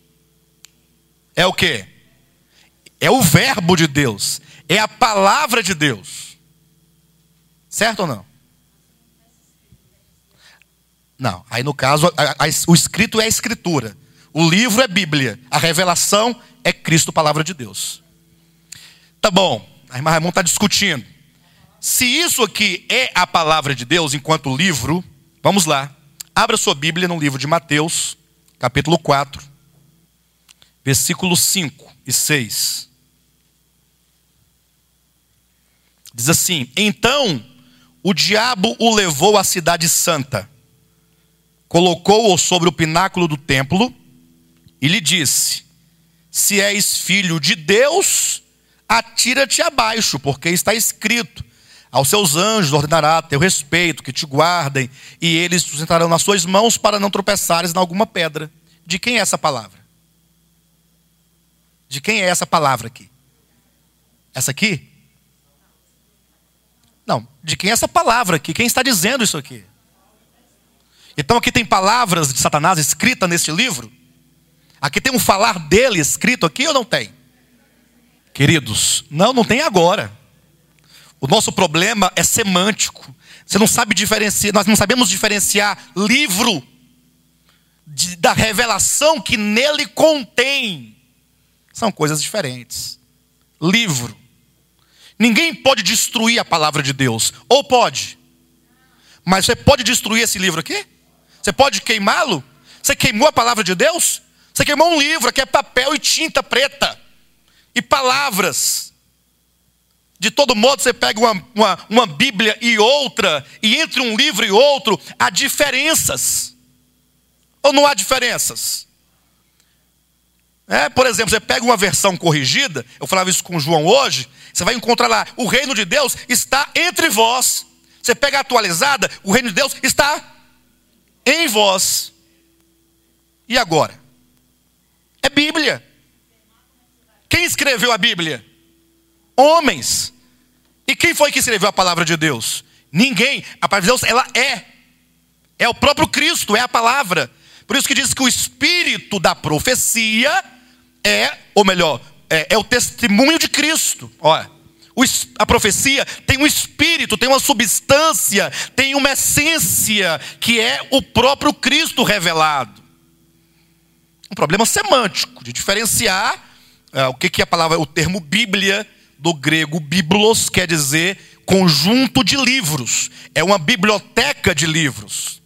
é o quê? É o verbo de Deus, é a palavra de Deus. Certo ou não? Não, aí no caso, o escrito é a escritura. O livro é Bíblia. A revelação é Cristo, palavra de Deus. Tá bom, a irmã Raimunda está discutindo. Se isso aqui é a palavra de Deus enquanto livro, vamos lá. Abra sua Bíblia no livro de Mateus, capítulo 4, versículos 5 e 6. Diz assim: então o diabo o levou à cidade santa, colocou-o sobre o pináculo do templo e lhe disse: se és filho de Deus, atira-te abaixo, porque está escrito: aos seus anjos ordenará a teu respeito, que te guardem, e eles te sustentarão nas suas mãos para não tropeçares em alguma pedra. De quem é essa palavra? De quem é essa palavra aqui? Essa aqui? Não, de quem é essa palavra aqui? Quem está dizendo isso aqui? Então aqui tem palavras de Satanás escritas neste livro? Aqui tem um falar dele escrito aqui ou não tem? Queridos, não tem agora. O nosso problema é semântico. Você não sabe diferenciar, nós não sabemos diferenciar livro da revelação que nele contém. São coisas diferentes. Livro. Ninguém pode destruir a palavra de Deus. Ou pode? Mas você pode destruir esse livro aqui? Você pode queimá-lo? Você queimou a palavra de Deus? Você queimou um livro que é papel e tinta preta. E palavras. De todo modo, você pega uma Bíblia e outra, e entre um livro e outro, há diferenças. Ou não há diferenças? Por exemplo, você pega uma versão corrigida, eu falava isso com o João hoje, você vai encontrar lá, o reino de Deus está entre vós. Você pega a atualizada, o reino de Deus está em vós. E agora? É Bíblia. Quem escreveu a Bíblia? Homens. E quem foi que escreveu a palavra de Deus? Ninguém. A palavra de Deus, ela é o próprio Cristo, é a palavra. Por isso que diz que o espírito da profecia é o testemunho de Cristo. Olha, a profecia tem um espírito, tem uma substância, tem uma essência, que é o próprio Cristo revelado. Um problema semântico, de diferenciar o que a palavra, o termo Bíblia, do grego biblos, quer dizer conjunto de livros. É uma biblioteca de livros.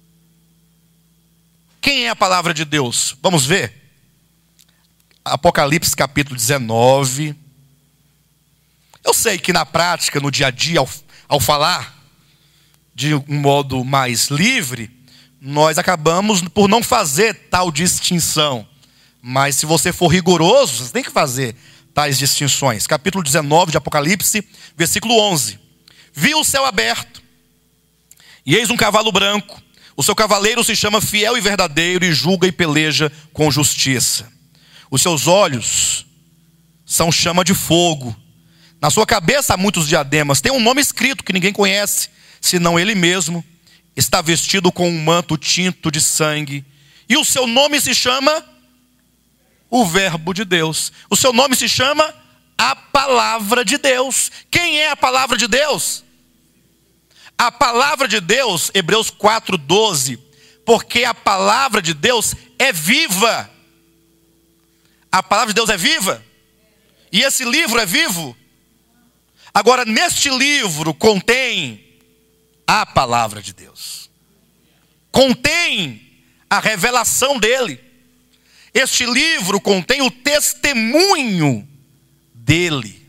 Quem é a palavra de Deus? Vamos ver? Apocalipse capítulo 19. Eu sei que na prática, no dia a dia, ao falar de um modo mais livre, nós acabamos por não fazer tal distinção. Mas se você for rigoroso, você tem que fazer tais distinções. Capítulo 19 de Apocalipse, versículo 11. Vi o céu aberto, e eis um cavalo branco. O seu cavaleiro se chama Fiel e Verdadeiro, e julga e peleja com justiça. Os seus olhos são chama de fogo. Na sua cabeça há muitos diademas. Tem um nome escrito que ninguém conhece, senão ele mesmo. Está vestido com um manto tinto de sangue. E o seu nome se chama o Verbo de Deus. O seu nome se chama a Palavra de Deus. Quem é a Palavra de Deus? A Palavra de Deus, Hebreus 4:12. Porque a Palavra de Deus é viva. A Palavra de Deus é viva. E esse livro é vivo. Agora, neste livro contém a Palavra de Deus. contém a revelação dele. Este livro contém o testemunho dele.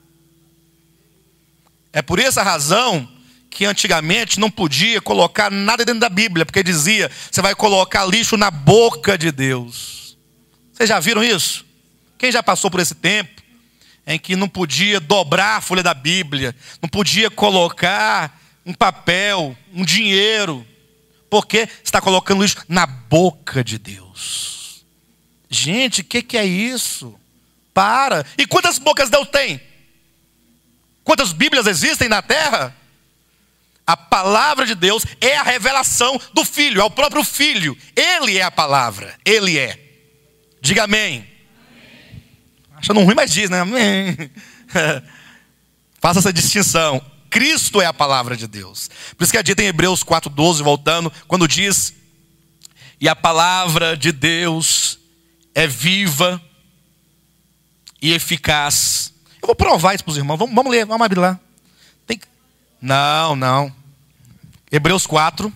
É por essa razão que antigamente não podia colocar nada dentro da Bíblia, porque dizia, você vai colocar lixo na boca de Deus. Vocês já viram isso? Quem já passou por esse tempo em que não podia dobrar a folha da Bíblia, não podia colocar um papel, um dinheiro, porque está colocando lixo na boca de Deus. Gente, o que é isso? Para. E quantas bocas Deus tem? Quantas Bíblias existem na terra? A palavra de Deus é a revelação do Filho, é o próprio Filho. Ele é a palavra, ele é. Diga amém. Achando ruim, mas diz, né? Amém. Faça essa distinção. Cristo é a palavra de Deus. Por isso que é dito em Hebreus 4:12, voltando, quando diz, e a palavra de Deus é viva e eficaz. Eu vou provar isso para os irmãos. Vamos ler, vamos abrir lá. Não. Hebreus 4.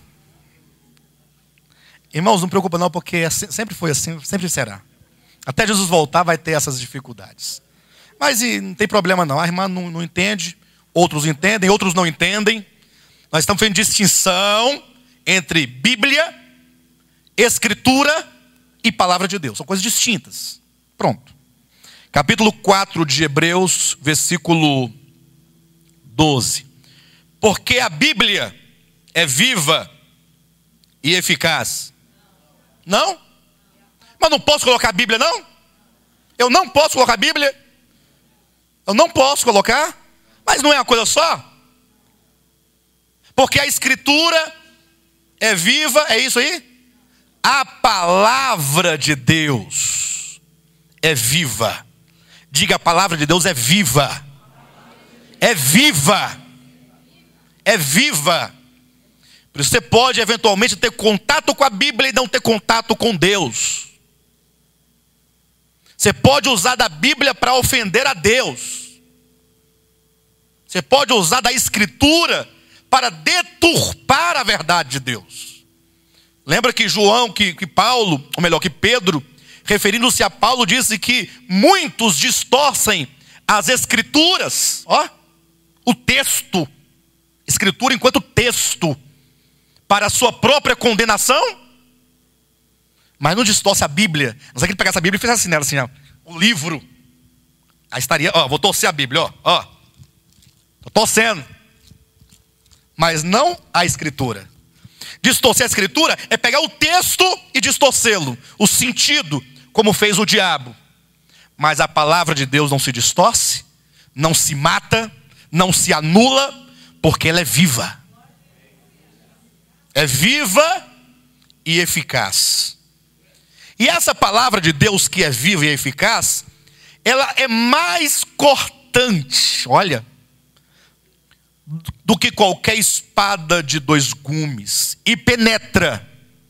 Irmãos, não preocupa não, porque sempre foi assim, sempre será. Até Jesus voltar vai ter essas dificuldades. Mas não tem problema não. A irmã não entende, outros entendem, outros não entendem. Nós estamos fazendo distinção entre Bíblia, Escritura e Palavra de Deus. São coisas distintas. Pronto. Capítulo 4 de Hebreus, versículo 12. Porque a Bíblia é viva e eficaz. Não? Mas não posso colocar a Bíblia, não? Eu não posso colocar a Bíblia? Eu não posso colocar? Mas não é uma coisa só? Porque a Escritura é viva, é isso aí? A palavra de Deus é viva. Diga, a palavra de Deus é viva. É viva. É viva. Por isso você pode eventualmente ter contato com a Bíblia e não ter contato com Deus. Você pode usar da Bíblia para ofender a Deus. Você pode usar da Escritura para deturpar a verdade de Deus. Lembra que Paulo, ou melhor, que Pedro, referindo-se a Paulo, disse que muitos distorcem as Escrituras. O texto. Escritura enquanto texto. Para a sua própria condenação. Mas não distorce a Bíblia. Não sei que ele pegasse a Bíblia e fez assim nela, assim, o livro. Aí estaria, vou torcer a Bíblia, Estou torcendo. Mas não a Escritura. Distorcer a Escritura é pegar o texto e distorcê-lo. O sentido, como fez o diabo. Mas a palavra de Deus não se distorce, não se mata, não se anula, porque ela é viva. É viva e eficaz. E essa palavra de Deus que é viva e eficaz, ela é mais cortante, olha, do que qualquer espada de 2 gumes. E penetra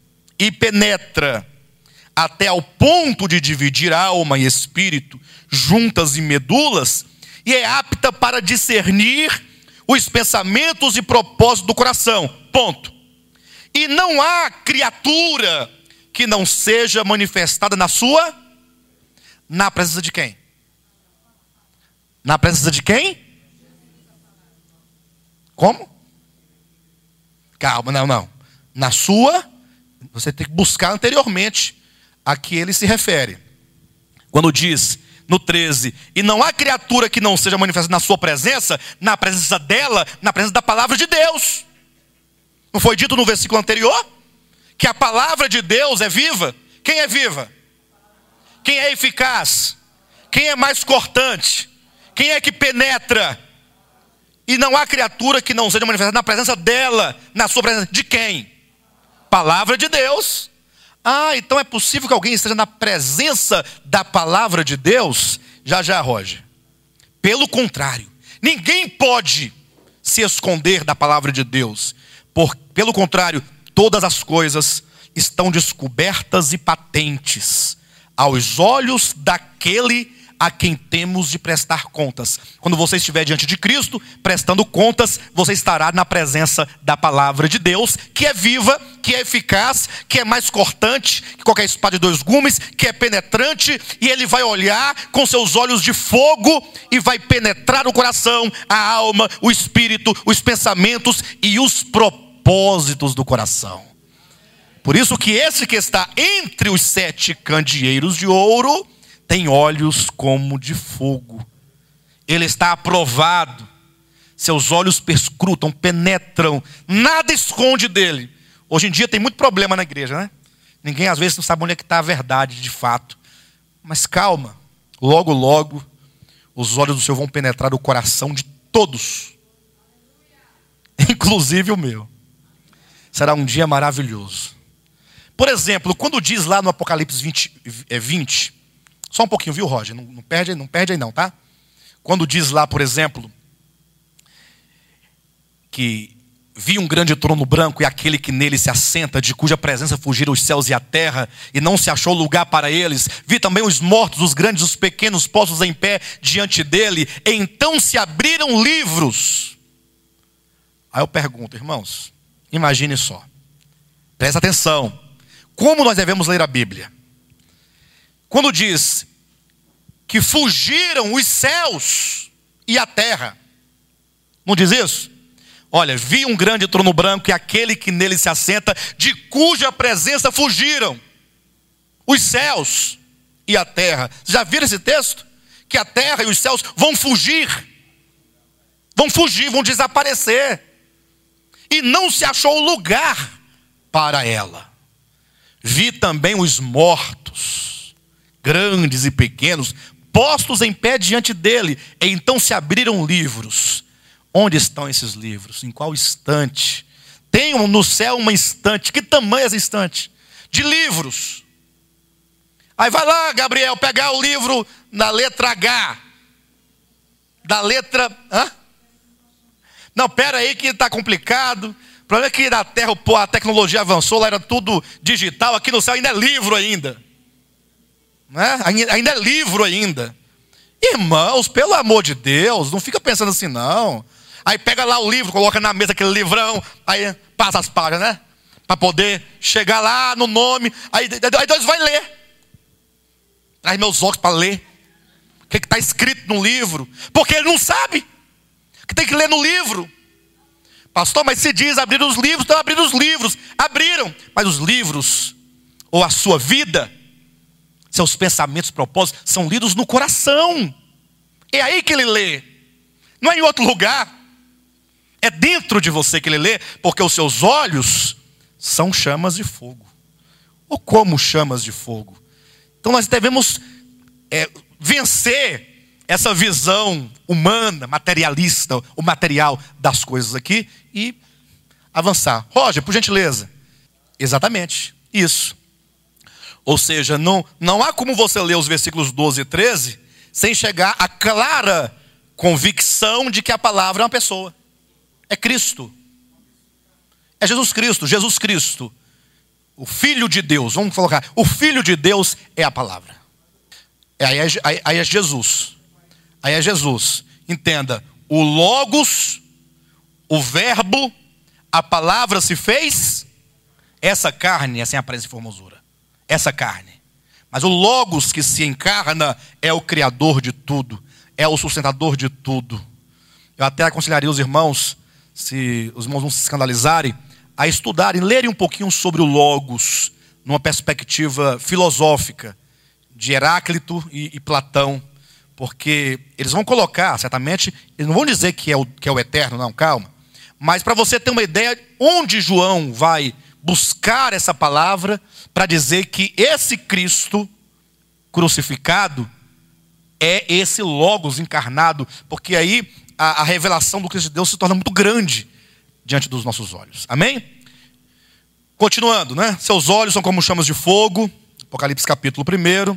até ao ponto de dividir alma e espírito, juntas e medulas, e é apta para discernir os pensamentos e propósitos do coração. Ponto. E não há criatura que não seja manifestada na presença de quem? Na presença de quem? Como? Calma, não. Você tem que buscar anteriormente a que ele se refere. Quando diz, no 13, e não há criatura que não seja manifestada na sua presença, na presença dela, na presença da palavra de Deus. Não foi dito no versículo anterior? Que a palavra de Deus é viva? Quem é viva? Quem é eficaz? Quem é mais cortante? Quem é que penetra? E não há criatura que não seja manifestada na presença dela, na sua presença. De quem? Palavra de Deus. Então é possível que alguém esteja na presença da palavra de Deus? Já, Roger. Pelo contrário, ninguém pode se esconder da palavra de Deus. Pelo contrário, todas as coisas estão descobertas e patentes aos olhos daquele a quem temos de prestar contas. Quando você estiver diante de Cristo, prestando contas, você estará na presença da palavra de Deus, que é viva, que é eficaz, que é mais cortante que qualquer espada de dois gumes, que é penetrante, e ele vai olhar com seus olhos de fogo e vai penetrar o coração, a alma, o espírito, os pensamentos e os propósitos do coração. Por isso que esse que está entre os 7 candeeiros de ouro tem olhos como de fogo. Ele está aprovado. Seus olhos perscrutam, penetram, nada esconde dele. Hoje em dia tem muito problema na igreja, né? Ninguém às vezes não sabe onde é que está a verdade de fato. Mas calma, logo, logo, os olhos do Senhor vão penetrar o coração de todos. Inclusive o meu. Será um dia maravilhoso. Por exemplo, quando diz lá no Apocalipse 20, só um pouquinho, viu, Roger? Não perde aí não, tá? Quando diz lá, por exemplo, que vi um grande trono branco e aquele que nele se assenta, de cuja presença fugiram os céus e a terra, e não se achou lugar para eles. Vi também os mortos, os grandes, os pequenos, postos em pé diante dele. E então se abriram livros. Aí eu pergunto, irmãos, imagine só. Presta atenção. Como nós devemos ler a Bíblia? Quando diz que fugiram os céus e a terra. Não diz isso? Olha, vi um grande trono branco e aquele que nele se assenta, de cuja presença fugiram os céus e a terra. Vocês já viram esse texto? Que a terra e os céus vão fugir. Vão desaparecer. E não se achou lugar para ela. Vi também os mortos, grandes e pequenos, postos em pé diante dele. E então se abriram livros. Onde estão esses livros? Em qual estante? Tem no céu uma estante. Que tamanho é essa estante? De livros. Aí vai lá, Gabriel, pegar o livro na letra H. Da letra... Não, pera aí que está complicado. O problema é que na terra a tecnologia avançou, lá era tudo digital. Aqui no céu ainda é livro ainda. Né? Ainda é livro ainda. Irmãos, pelo amor de Deus, não fica pensando assim não. Aí pega lá o livro, coloca na mesa aquele livrão, aí passa as páginas, né? Para poder chegar lá no nome. Aí Deus vai ler. Traz meus óculos para ler. O que está escrito no livro? Porque ele não sabe. Que tem que ler no livro. Pastor, mas se diz abrir os livros, então abrir os livros. Abriram. Mas os livros, ou a sua vida, seus pensamentos, propósitos, são lidos no coração. É aí que ele lê. Não é em outro lugar. É dentro de você que ele lê, porque os seus olhos são chamas de fogo. Ou como chamas de fogo. Então nós devemos vencer essa visão humana, materialista, o material das coisas aqui e avançar. Roger, por gentileza. Exatamente, isso. Ou seja, não há como você ler os versículos 12 e 13 sem chegar à clara convicção de que a palavra é uma pessoa. É Cristo. É Jesus Cristo. Jesus Cristo. O Filho de Deus. Vamos colocar. O Filho de Deus é a palavra. Aí é Jesus. Aí é Jesus. Entenda. O Logos, o Verbo, a palavra se fez. Essa carne é sem aparência e formosura. Essa carne. Mas o Logos que se encarna é o Criador de tudo. É o sustentador de tudo. Eu até aconselharia os irmãos, se os irmãos não se escandalizarem, a estudarem, lerem um pouquinho sobre o Logos, numa perspectiva filosófica, de Heráclito e Platão, porque eles vão colocar, certamente, eles não vão dizer que é o eterno, não, calma, mas para você ter uma ideia, onde João vai buscar essa palavra, para dizer que esse Cristo crucificado é esse Logos encarnado, porque aí a revelação do Cristo de Deus se torna muito grande diante dos nossos olhos. Amém? Continuando, né? Seus olhos são como chamas de fogo. Apocalipse capítulo 1.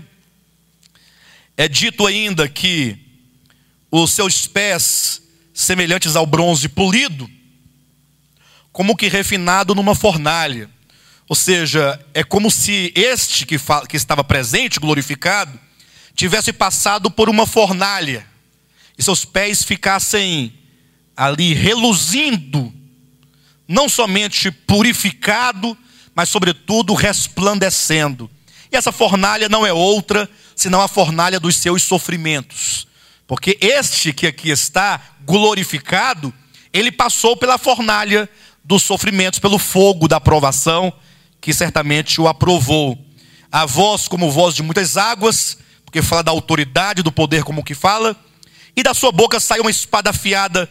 É dito ainda que os seus pés semelhantes ao bronze polido, como que refinado numa fornalha. Ou seja, é como se este que estava presente, glorificado, tivesse passado por uma fornalha e seus pés ficassem ali reluzindo, não somente purificado, mas sobretudo resplandecendo. E essa fornalha não é outra senão a fornalha dos seus sofrimentos. Porque este que aqui está glorificado, ele passou pela fornalha dos sofrimentos, pelo fogo da provação, que certamente o aprovou. A voz como voz de muitas águas, porque fala da autoridade, do poder como que fala, e da sua boca sai uma espada afiada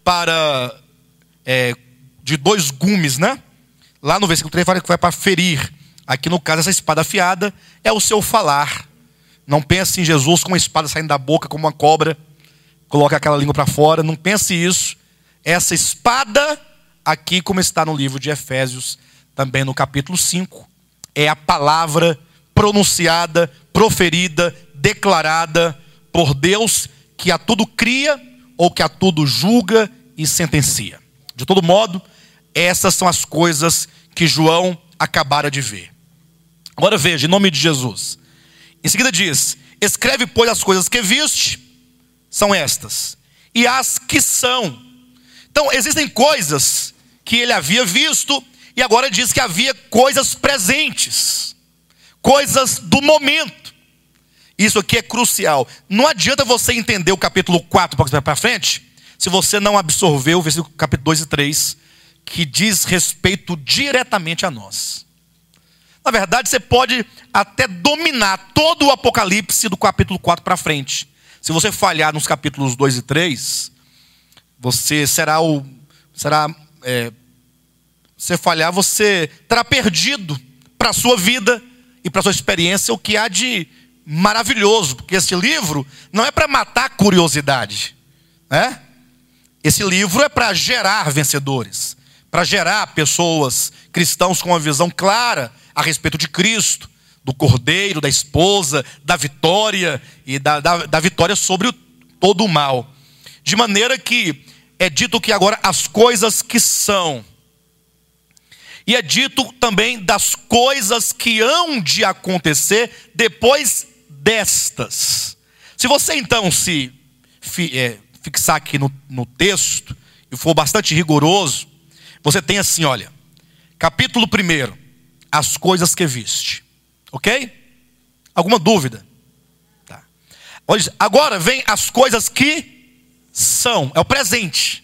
de 2 gumes, né? Lá no versículo 3 fala que vai para ferir. Aqui no caso, essa espada afiada é o seu falar. Não pense em Jesus com uma espada saindo da boca como uma cobra, coloca aquela língua para fora. Não pense isso. Essa espada aqui, como está no livro de Efésios, também no capítulo 5, é a palavra pronunciada, proferida, declarada por Deus, que a tudo cria ou que a tudo julga e sentencia. De todo modo, essas são as coisas que João acabara de ver. Agora veja, em nome de Jesus. Em seguida diz: escreve, pois, as coisas que viste, são estas, e as que são. Então, existem coisas que ele havia visto, e agora diz que havia coisas presentes, coisas do momento. Isso aqui é crucial. Não adianta você entender o capítulo 4 para frente, se você não absorver o versículo capítulo 2 e 3, que diz respeito diretamente a nós. Na verdade, você pode até dominar todo o Apocalipse do capítulo 4 para frente. Se você falhar nos capítulos 2 e 3, você se falhar, você terá perdido para a sua vida e para a sua experiência o que há de maravilhoso. Porque esse livro não é para matar a curiosidade, né? Esse livro é para gerar vencedores, para gerar pessoas, cristãos com uma visão clara a respeito de Cristo, do Cordeiro, da esposa, da vitória e da vitória sobre todo o mal. De maneira que é dito que agora as coisas que são, e é dito também das coisas que hão de acontecer depois destas. Se você então se fixar aqui no texto e for bastante rigoroso, você tem assim, olha, capítulo 1, as coisas que viste, ok? Alguma dúvida? Tá. Agora vem as coisas que são, é o presente.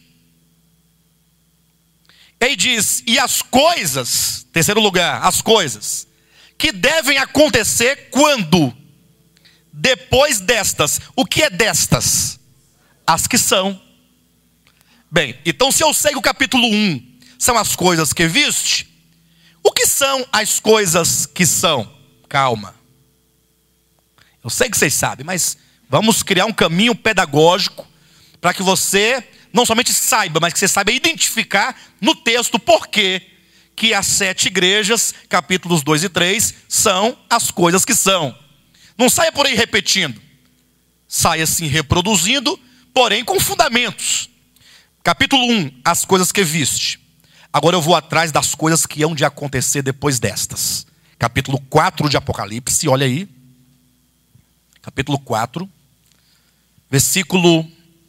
E aí diz, e as coisas, terceiro lugar, as coisas que devem acontecer quando? Depois destas. O que é destas? As que são. Bem, então se eu sei que o capítulo 1 são as coisas que viste, o que são as coisas que são? Calma. Eu sei que vocês sabem, mas vamos criar um caminho pedagógico para que você não somente saiba, mas que você saiba identificar no texto por que as 7 igrejas, capítulos 2 e 3, são as coisas que são. Não saia por aí repetindo. Saia assim reproduzindo, porém com fundamentos. Capítulo 1, as coisas que viste. Agora eu vou atrás das coisas que hão de acontecer depois destas. Capítulo 4 de Apocalipse, olha aí. Capítulo 4, versículo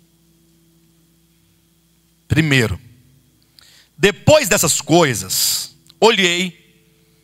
1. Depois dessas coisas, olhei.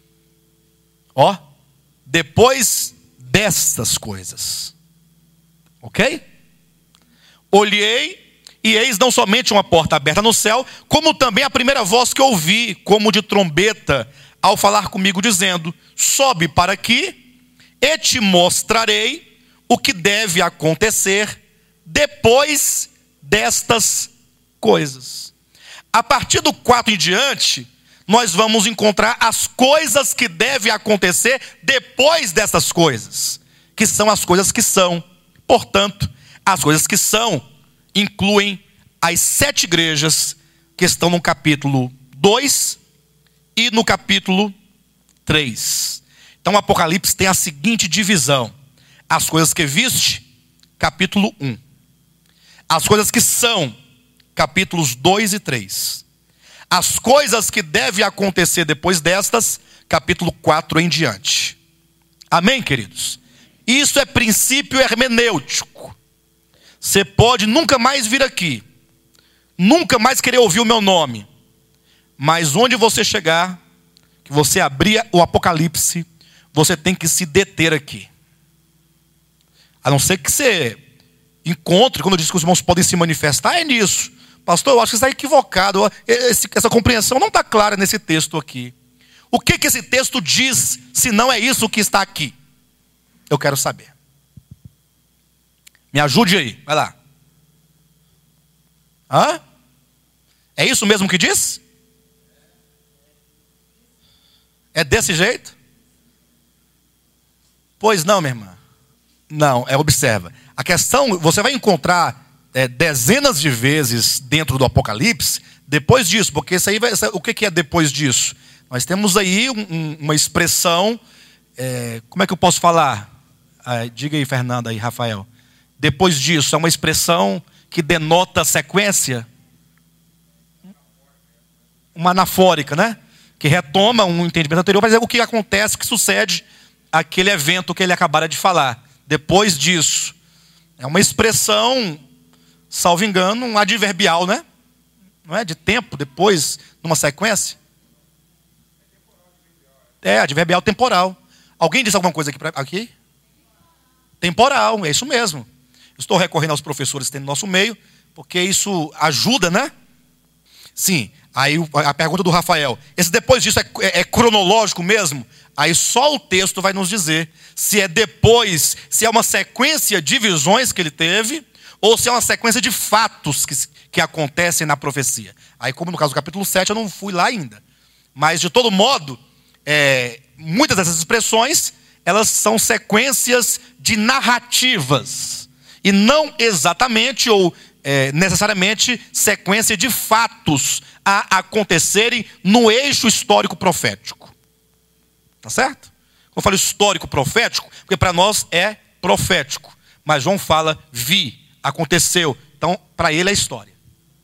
Depois destas coisas. Ok? Olhei. E eis não somente uma porta aberta no céu, como também a primeira voz que ouvi, como de trombeta, ao falar comigo, dizendo: sobe para aqui, e te mostrarei o que deve acontecer depois destas coisas. A partir do 4 em diante, nós vamos encontrar as coisas que devem acontecer depois dessas coisas, que são as coisas que são. Portanto, as coisas que são incluem as 7 igrejas que estão no capítulo 2 e no capítulo 3. Então o Apocalipse tem a seguinte divisão: as coisas que viste, capítulo 1. As coisas que são, capítulos 2 e 3. As coisas que devem acontecer depois destas, capítulo 4 em diante. Amém, queridos? Isso é princípio hermenêutico. Você pode nunca mais vir aqui, nunca mais querer ouvir o meu nome, mas onde você chegar, que você abrir o Apocalipse, você tem que se deter aqui. A não ser que você encontre, quando eu disse que os irmãos podem se manifestar, é nisso. Pastor, eu acho que você está equivocado. Essa compreensão não está clara nesse texto aqui. O que esse texto diz, se não é isso que está aqui? Eu quero saber. Me ajude aí, vai lá. Hã? É isso mesmo que diz? É desse jeito? Pois não, minha irmã. Não, observa. A questão, você vai encontrar dezenas de vezes dentro do Apocalipse, depois disso, porque isso aí o que é depois disso? Nós temos aí uma expressão, como é que eu posso falar? Diga aí, Fernanda e Rafael. Depois disso, é uma expressão que denota sequência, uma anafórica, né? Que retoma um entendimento anterior para dizer o que acontece, o que sucede aquele evento que ele acabara de falar. Depois disso, é uma expressão, salvo engano, um adverbial, né? Não é? De tempo, depois, numa sequência. Adverbial temporal. Alguém disse alguma coisa aqui? Temporal, é isso mesmo. Estou recorrendo aos professores que tem no nosso meio, porque isso ajuda, né? Sim. Aí a pergunta do Rafael, esse depois disso é cronológico mesmo? Aí só o texto vai nos dizer se é depois, se é uma sequência de visões que ele teve, ou se é uma sequência de fatos que acontecem na profecia. Aí, como no caso do capítulo 7, eu não fui lá ainda. Mas, de todo modo, muitas dessas expressões, elas são sequências de narrativas. E não exatamente, ou necessariamente, sequência de fatos a acontecerem no eixo histórico profético. Tá certo? Quando eu falo histórico profético, porque para nós é profético. Mas João fala, aconteceu. Então, para ele é história.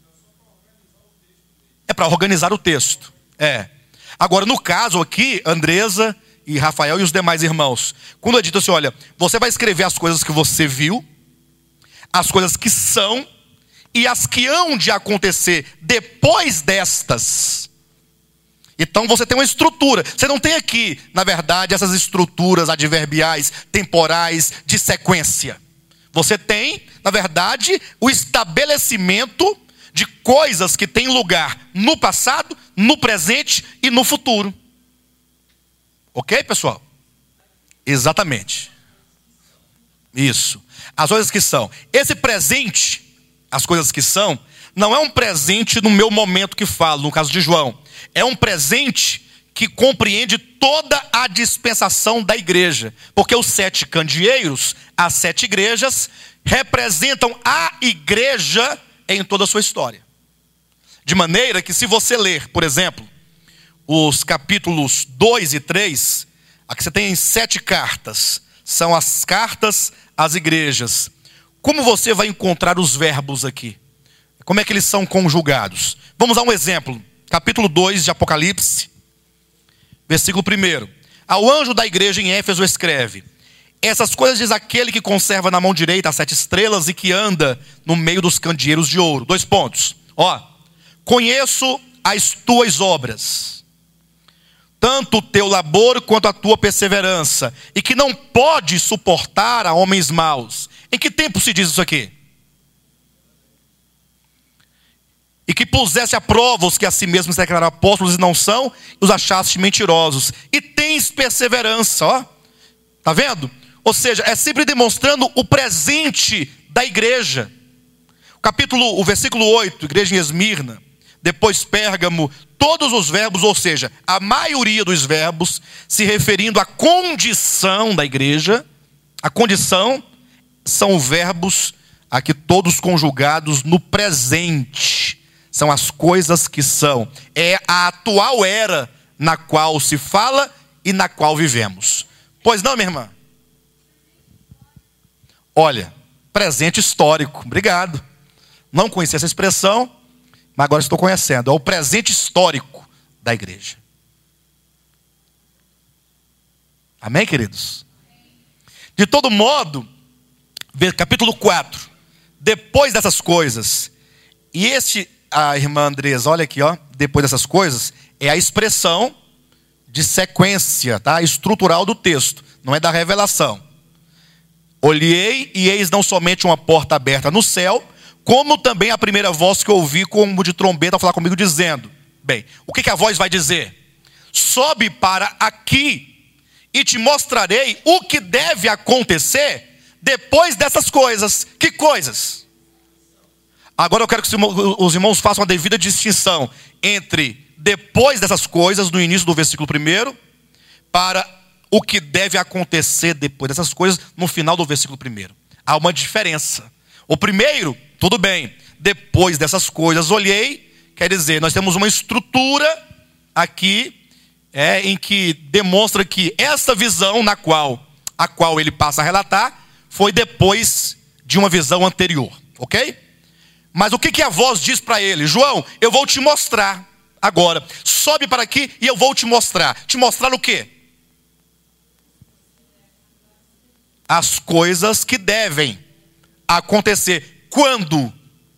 É para organizar o texto. Agora, no caso aqui, Andresa e Rafael e os demais irmãos, quando é dito assim, olha, você vai escrever as coisas que você viu, as coisas que são e as que hão de acontecer depois destas. Então você tem uma estrutura. Você não tem aqui, na verdade, essas estruturas adverbiais, temporais, de sequência. Você tem, na verdade, o estabelecimento de coisas que têm lugar no passado, no presente e no futuro. Ok, pessoal? Exatamente. Isso. As coisas que são. Esse presente, as coisas que são, não é um presente no meu momento que falo, no caso de João. É um presente que compreende toda a dispensação da igreja. Porque os 7 candeeiros, as 7 igrejas, representam a igreja em toda a sua história. De maneira que se você ler, por exemplo, os capítulos 2 e 3, aqui você tem 7 cartas. São as cartas às igrejas. Como você vai encontrar os verbos aqui? Como é que eles são conjugados? Vamos a um exemplo. Capítulo 2 de Apocalipse, versículo 1. Ao anjo da igreja em Éfeso escreve: essas coisas diz aquele que conserva na mão direita as 7 estrelas e que anda no meio dos candeeiros de ouro. 2 pontos. Conheço as tuas obras, tanto o teu labor quanto a tua perseverança, e que não pode suportar a homens maus. Em que tempo se diz isso aqui? E que pusesse à prova os que a si mesmos se declararam apóstolos e não são, e os achaste mentirosos. E tens perseverança, Tá vendo? Ou seja, é sempre demonstrando o presente da igreja. O versículo 8, igreja em Esmirna, depois Pérgamo, todos os verbos, ou seja, a maioria dos verbos, se referindo à condição da igreja. A condição são verbos aqui todos conjugados no presente. São as coisas que são. É a atual era na qual se fala e na qual vivemos. Pois não, minha irmã? Olha, presente histórico. Obrigado. Não conhecia essa expressão, mas agora estou conhecendo. É o presente histórico da igreja. Amém, queridos? De todo modo, capítulo 4. Depois dessas coisas. E a irmã Andresa, olha aqui, ó. Depois dessas coisas, é a expressão de sequência, tá? Estrutural do texto. Não é da revelação. Olhei e eis não somente uma porta aberta no céu, como também a primeira voz que ouvi como de trombeta falar comigo dizendo. Bem, o que a voz vai dizer? Sobe para aqui e te mostrarei o que deve acontecer depois dessas coisas. Que coisas? Agora eu quero que os irmãos façam a devida distinção entre depois dessas coisas, no início do versículo 1, para o que deve acontecer depois dessas coisas, no final do versículo 1. Há uma diferença. O primeiro, tudo bem, depois dessas coisas olhei, quer dizer, nós temos uma estrutura aqui, em que demonstra que essa visão a qual ele passa a relatar, foi depois de uma visão anterior, ok? Mas o que a voz diz para ele? João, eu vou te mostrar agora. Sobe para aqui e eu vou te mostrar. Te mostrar o quê? As coisas que devem acontecer. Quando?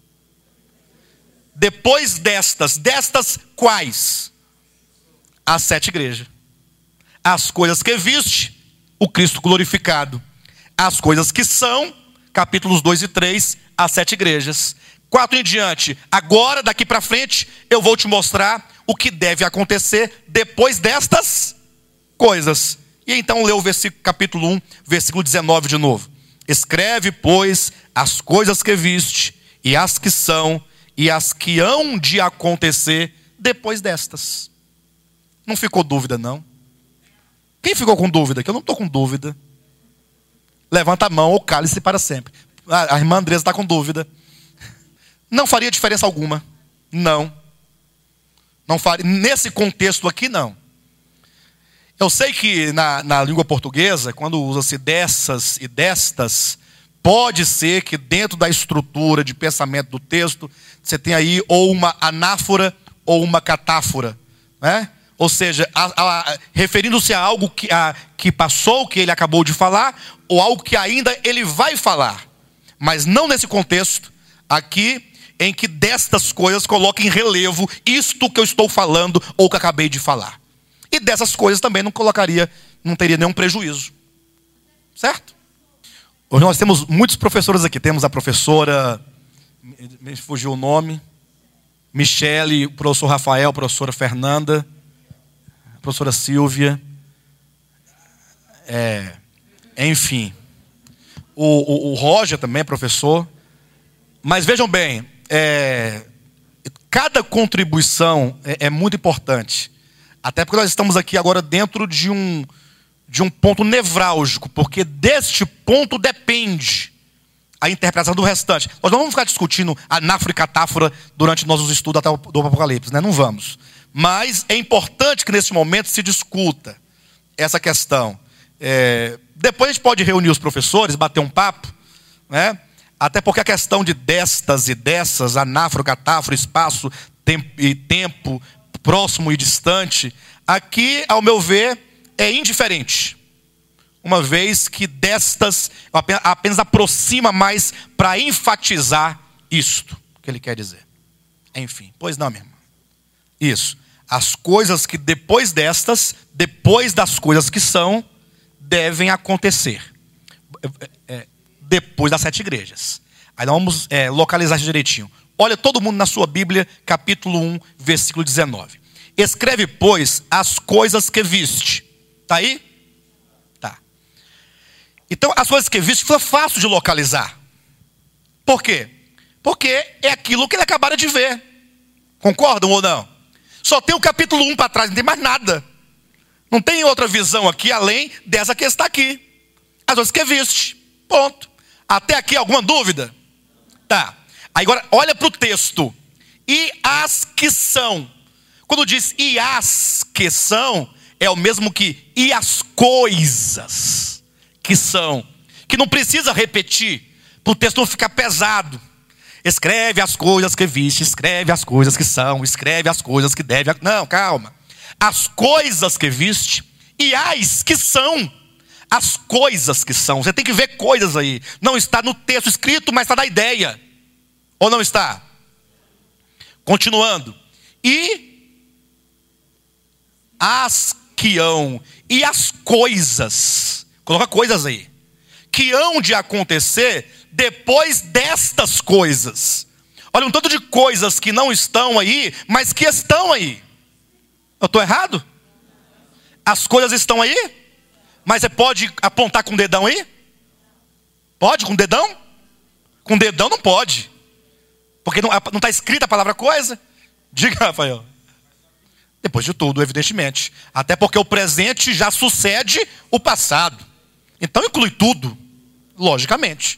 Depois destas quais? As 7 igrejas. As coisas que viste, o Cristo glorificado. As coisas que são, capítulos 2 e 3, as 7 igrejas. 4 em diante, agora daqui para frente, eu vou te mostrar o que deve acontecer depois destas coisas. E então lê o capítulo 1, versículo 19 de novo. Escreve, pois, as coisas que viste, e as que são, e as que hão de acontecer depois destas. Não ficou dúvida, não? Quem ficou com dúvida? Que eu não estou com dúvida. Levanta a mão ou cale-se para sempre. A irmã Andresa está com dúvida. Não faria diferença alguma. Não. Não faria. Nesse contexto aqui, não. Eu sei que na língua portuguesa, quando usa-se dessas e destas, pode ser que dentro da estrutura de pensamento do texto, você tem aí ou uma anáfora ou uma catáfora, né? Ou seja, referindo-se a algo que passou, que ele acabou de falar, ou algo que ainda ele vai falar. Mas não nesse contexto aqui, em que destas coisas coloca em relevo isto que eu estou falando ou que acabei de falar. E dessas coisas também não teria nenhum prejuízo. Certo? Hoje nós temos muitos professores aqui. Temos a professora, me fugiu o nome, Michele, o professor Rafael, a professora Fernanda, a professora Silvia. Enfim. O Roger também é professor. Mas vejam bem, cada contribuição é muito importante. Até porque nós estamos aqui agora dentro de um ponto nevrálgico, porque deste ponto depende a interpretação do restante. Nós não vamos ficar discutindo anáfora e catáfora durante nossos estudos até do Apocalipse, né? Não vamos. Mas é importante que nesse momento se discuta essa questão. Depois a gente pode reunir os professores, bater um papo, né? Até porque a questão de destas e dessas, anáfora, catáfora, espaço e tempo, próximo e distante, aqui, ao meu ver, é indiferente. Uma vez que destas apenas aproxima mais para enfatizar isto que ele quer dizer. Enfim, pois não, minha irmã. Isso. As coisas que depois destas, depois das coisas que são, devem acontecer. Depois das 7 igrejas. Aí nós vamos localizar isso direitinho. Olha todo mundo na sua Bíblia, capítulo 1, versículo 19. Escreve, pois, as coisas que viste. Está aí? Tá. Então, as coisas que viste foi fácil de localizar. Por quê? Porque é aquilo que ele acabara de ver. Concordam ou não? Só tem o capítulo 1 para trás, não tem mais nada. Não tem outra visão aqui, além dessa que está aqui. As coisas que viste. Ponto. Até aqui alguma dúvida? Tá. Agora, olha para o texto. E as que são. Quando diz e as que são, é o mesmo que e as coisas que são. Que não precisa repetir, para o texto não ficar pesado. Escreve as coisas que viste, escreve as coisas que são, escreve as coisas que deve. Não, calma. As coisas que viste e as que são. as coisas que são. Você tem que ver coisas aí. Não está no texto escrito, mas está na ideia. Ou não está? Continuando. E as que hão, e as coisas, coloca coisas aí, que hão de acontecer depois destas coisas. Olha, um tanto de coisas que não estão aí, mas que estão aí. Eu estou errado? As coisas estão aí? Mas você pode apontar com o dedão aí? Pode com o dedão? Com o dedão não pode. Porque não está escrita a palavra coisa. Diga, Rafael. Depois de tudo, evidentemente. Até porque o presente já sucede o passado. Então inclui tudo. Logicamente.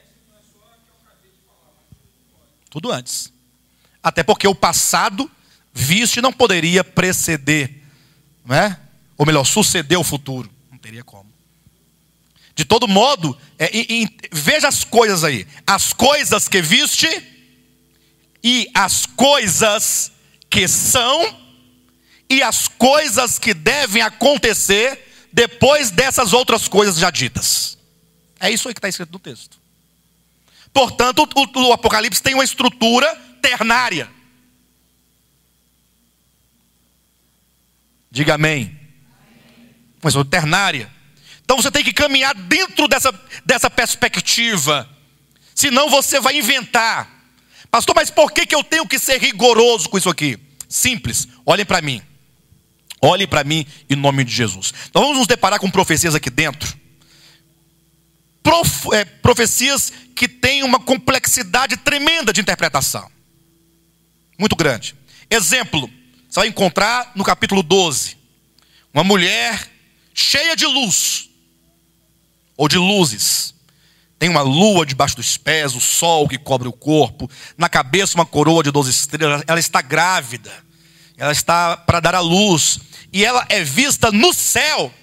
Tudo antes. Até porque o passado visto não poderia preceder, não é? Ou melhor, suceder o futuro. Não teria como. De todo modo, veja as coisas aí. As coisas que viste e as coisas que são e as coisas que devem acontecer depois dessas outras coisas já ditas. É isso aí que está escrito no texto. Portanto, o Apocalipse tem uma estrutura ternária. Diga amém. Uma estrutura ternária. Então você tem que caminhar dentro dessa perspectiva. Senão você vai inventar. Pastor, mas por que eu tenho que ser rigoroso com isso aqui? Simples, olhem para mim. Olhem para mim em nome de Jesus. Nós vamos nos deparar com profecias aqui dentro. Profecias que têm uma complexidade tremenda de interpretação. Muito grande. Exemplo, você vai encontrar no capítulo 12. Uma mulher cheia de luz. Ou de luzes. Tem uma lua debaixo dos pés, o sol que cobre o corpo. Na cabeça uma coroa de 12 estrelas. Ela está grávida. Ela está para dar à luz. E ela é vista no céu.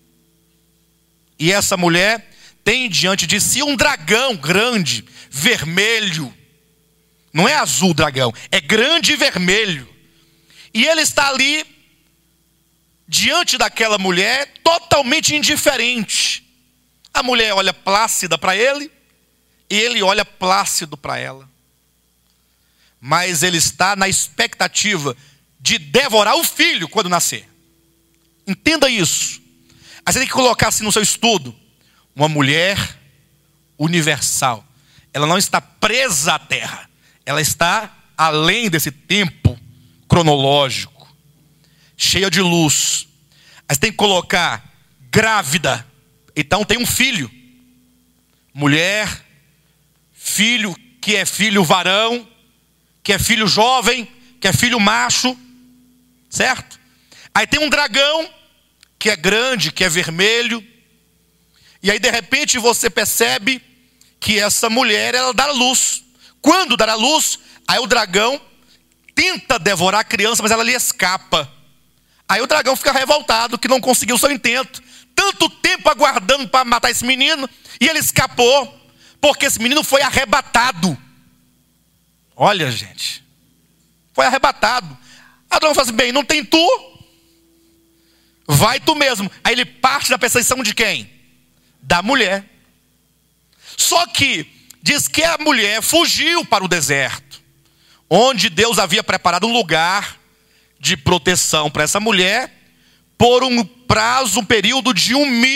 E essa mulher tem diante de si um dragão grande, vermelho. Não é azul o dragão, é grande e vermelho. E ele está ali, diante daquela mulher, totalmente indiferente. A mulher olha plácida para ele, e ele olha plácido para ela. Mas ele está na expectativa de devorar o filho quando nascer. Entenda isso. Aí você tem que colocar assim no seu estudo. Uma mulher universal. Ela não está presa à terra. Ela está além desse tempo cronológico. Cheia de luz. Aí você tem que colocar grávida. Então tem um filho. Mulher, filho, que é filho varão, que é filho jovem, que é filho macho. Certo? Aí tem um dragão, que é grande, que é vermelho. E aí de repente você percebe que essa mulher, ela dá a luz. Quando dá a luz, aí o dragão tenta devorar a criança, mas ela lhe escapa. Aí o dragão fica revoltado que não conseguiu o seu intento. Tanto tempo aguardando para matar esse menino, e ele escapou, porque esse menino foi arrebatado. Olha, gente, foi arrebatado. A dragão fala assim, bem, não tem tu? Vai tu mesmo. Aí ele parte da perseguição de quem? Da mulher. Só que diz que a mulher fugiu para o deserto, onde Deus havia preparado um lugar de proteção para essa mulher, por um prazo, um período de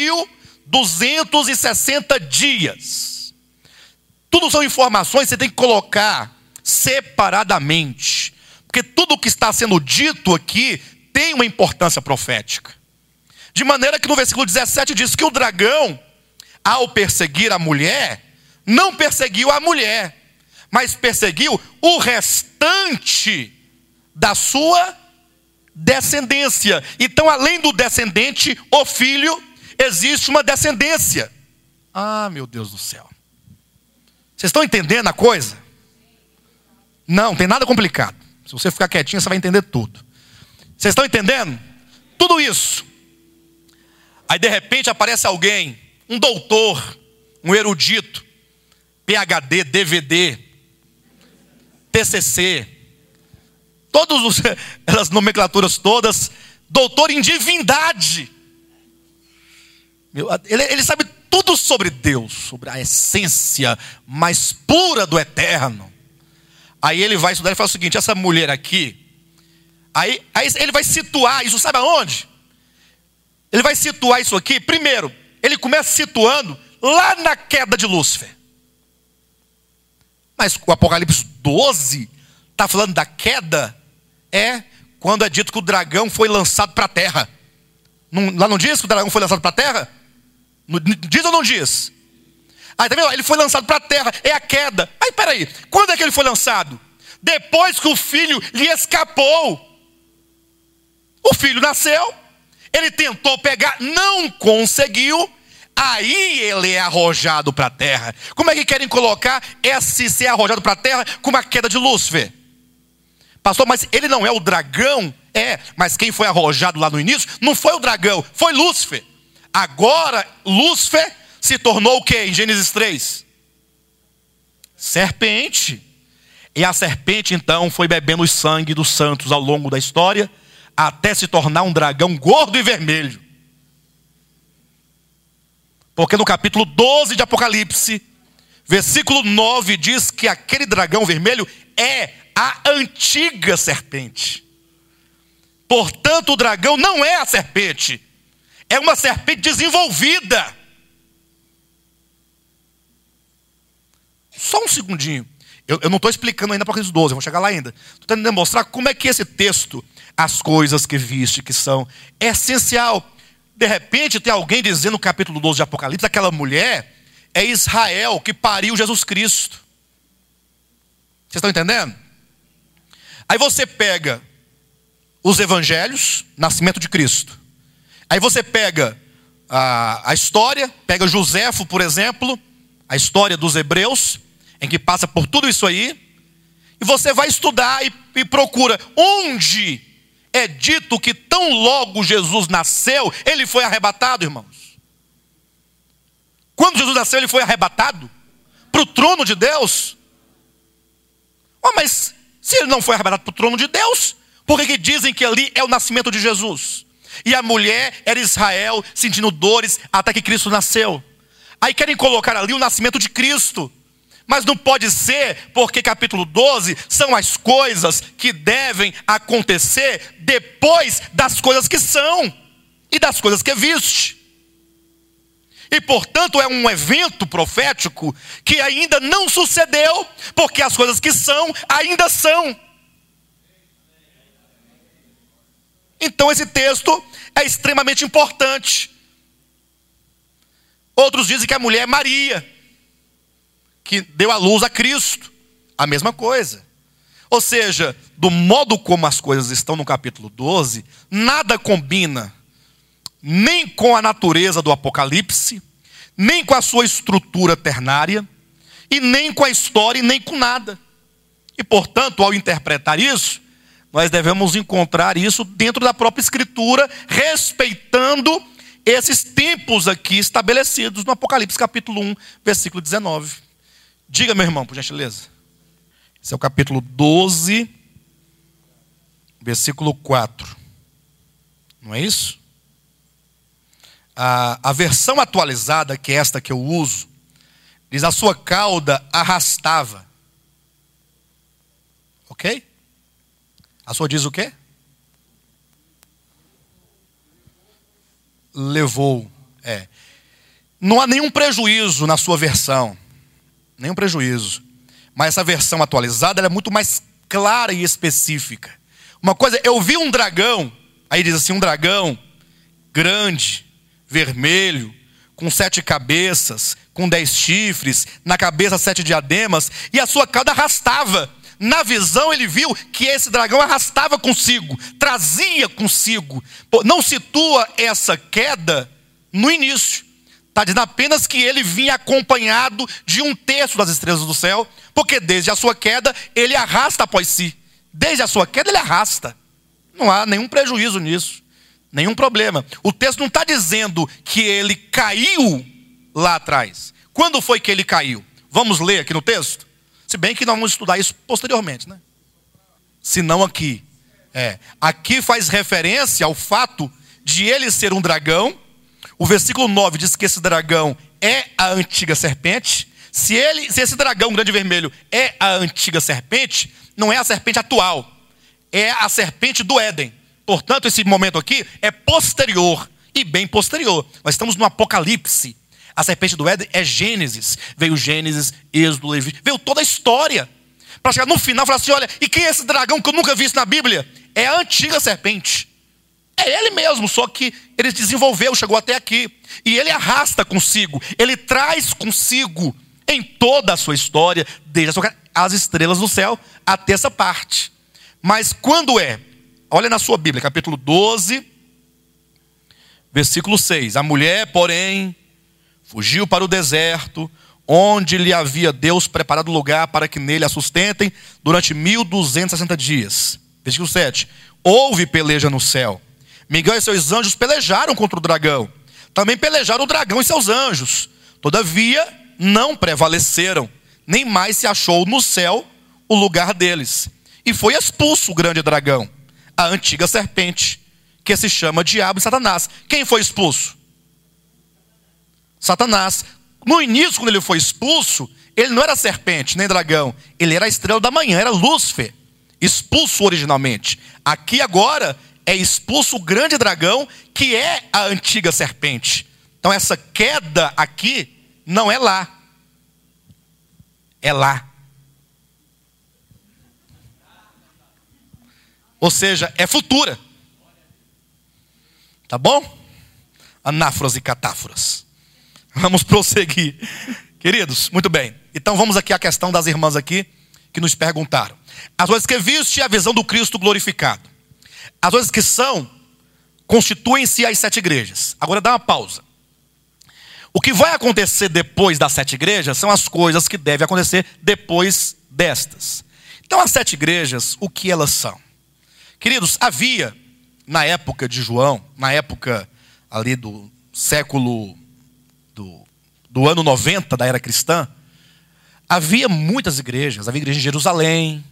1260 dias. Tudo são informações que você tem que colocar separadamente, porque tudo o que está sendo dito aqui tem uma importância profética. De maneira que no versículo 17 diz que o dragão, ao perseguir a mulher, não perseguiu a mulher, mas perseguiu o restante da sua descendência. Então, além do descendente, o filho, existe uma descendência. Ah, meu Deus do céu. Vocês estão entendendo a coisa? Não tem nada complicado. Se você ficar quietinho, você vai entender tudo. Vocês estão entendendo? Tudo isso. Aí de repente aparece alguém, um doutor, um erudito, PhD, DVD, TCC, as nomenclaturas todas, doutor em divindade. Ele sabe tudo sobre Deus, sobre a essência mais pura do eterno. Aí ele vai estudar e fala o seguinte: essa mulher aqui, aí ele vai situar isso, sabe aonde? Ele vai situar isso aqui, primeiro, ele começa situando lá na queda de Lúcifer. Mas o Apocalipse 12 está falando da queda, quando é dito que o dragão foi lançado para a terra. Lá não diz que o dragão foi lançado para a terra? Diz ou não diz? Aí tá vendo? Ele foi lançado para a terra, é a queda. Aí peraí, quando é que ele foi lançado? Depois que o filho lhe escapou. O filho nasceu, ele tentou pegar, não conseguiu. Aí ele é arrojado para a terra. Como é que querem colocar esse ser arrojado para a terra como a queda de Lúcifer? Pastor, mas ele não é o dragão? Mas quem foi arrojado lá no início não foi o dragão, foi Lúcifer. Agora Lúcifer se tornou o que em Gênesis 3? Serpente. E a serpente então foi bebendo o sangue dos santos ao longo da história, até se tornar um dragão gordo e vermelho. Porque no capítulo 12 de Apocalipse, versículo 9, diz que aquele dragão vermelho é a antiga serpente. Portanto, o dragão não é a serpente, é uma serpente desenvolvida. Só um segundinho. Eu não estou explicando ainda Apocalipse 12, eu vou chegar lá ainda. Estou tentando demonstrar como é que esse texto, as coisas que viste, que são, é essencial. De repente tem alguém dizendo no capítulo 12 de Apocalipse, aquela mulher é Israel que pariu Jesus Cristo. Vocês estão entendendo? Aí você pega os evangelhos, nascimento de Cristo. Aí você pega a história, pega Joséfo, por exemplo, a história dos hebreus, em que passa por tudo isso aí, e você vai estudar e procura onde é dito que tão logo Jesus nasceu, ele foi arrebatado, irmãos. Quando Jesus nasceu, ele foi arrebatado para o trono de Deus. Mas se ele não foi arrebatado para o trono de Deus, por que dizem que ali é o nascimento de Jesus? E a mulher era Israel, sentindo dores até que Cristo nasceu. Aí querem colocar ali o nascimento de Cristo. Mas não pode ser, porque capítulo 12 são as coisas que devem acontecer depois das coisas que são e das coisas que viste. E portanto é um evento profético que ainda não sucedeu, porque as coisas que são ainda são. Então esse texto é extremamente importante. Outros dizem que a mulher é Maria, que deu à luz a Cristo. A mesma coisa. Ou seja, do modo como as coisas estão no capítulo 12, nada combina nem com a natureza do Apocalipse, nem com a sua estrutura ternária, e nem com a história, e nem com nada. E portanto, ao interpretar isso, nós devemos encontrar isso dentro da própria Escritura, respeitando esses tempos aqui estabelecidos no Apocalipse capítulo 1, versículo 19. Diga, meu irmão, por gentileza. Esse é o capítulo 12, versículo 4. Não é isso? A versão atualizada, que é esta que eu uso, diz: a sua cauda arrastava. Ok? A sua diz o quê? Levou. Não há nenhum prejuízo na sua versão. Nenhum prejuízo. Mas essa versão atualizada ela é muito mais clara e específica. Uma coisa, eu vi um dragão, aí diz assim, um dragão grande, vermelho, com 7 cabeças, com 10 chifres, na cabeça 7 diademas, e a sua cauda arrastava. Na visão ele viu que esse dragão arrastava consigo, trazia consigo. Não situa essa queda no início. Está dizendo apenas que ele vinha acompanhado de 1/3 das estrelas do céu, porque desde a sua queda ele arrasta após si. Desde a sua queda ele arrasta. Não há nenhum prejuízo nisso, nenhum problema. O texto não está dizendo que ele caiu lá atrás. Quando foi que ele caiu? Vamos ler aqui no texto? Se bem que nós vamos estudar isso posteriormente, né? Se não aqui. Aqui faz referência ao fato de ele ser um dragão O versículo 9 diz que esse dragão é a antiga serpente. Se esse dragão grande vermelho é a antiga serpente, não é a serpente atual, é a serpente do Éden. Portanto, esse momento aqui é posterior, e bem posterior. Nós estamos no Apocalipse. A serpente do Éden é Gênesis. Veio Gênesis, Êxodo, Levítico, veio toda a história. Para chegar no final e falar assim, olha, e quem é esse dragão que eu nunca vi isso na Bíblia? É a antiga serpente. É ele mesmo, só que ele desenvolveu, chegou até aqui. E ele arrasta consigo, ele traz consigo em toda a sua história, desde as estrelas do céu até essa parte. Mas quando é? Olha na sua Bíblia, capítulo 12, versículo 6. A mulher, porém, fugiu para o deserto, onde lhe havia Deus preparado lugar para que nele a sustentem durante 1260 dias. Versículo 7. Houve peleja no céu. Miguel e seus anjos pelejaram contra o dragão. Também pelejaram o dragão e seus anjos. Todavia, não prevaleceram, nem mais se achou no céu o lugar deles. E foi expulso o grande dragão, a antiga serpente, que se chama Diabo e Satanás. Quem foi expulso? Satanás. No início, quando ele foi expulso, ele não era serpente, nem dragão. Ele era a estrela da manhã, era Lúcifer. Expulso originalmente. Aqui agora é expulso o grande dragão, que é a antiga serpente. Então essa queda aqui não é lá. É lá. Ou seja, é futura. Tá bom? Anáforas e catáforas. Vamos prosseguir. Queridos, muito bem. Então vamos aqui à questão das irmãs aqui, que nos perguntaram. As coisas que viste é a visão do Cristo glorificado. As coisas que são, constituem-se as 7 igrejas. Agora dá uma pausa. O que vai acontecer depois das 7 igrejas são as coisas que devem acontecer depois destas. Então as 7 igrejas, o que elas são? Queridos, havia, na época de João, na época ali do século, do ano 90 da era cristã, havia muitas igrejas. Havia igreja em Jerusalém,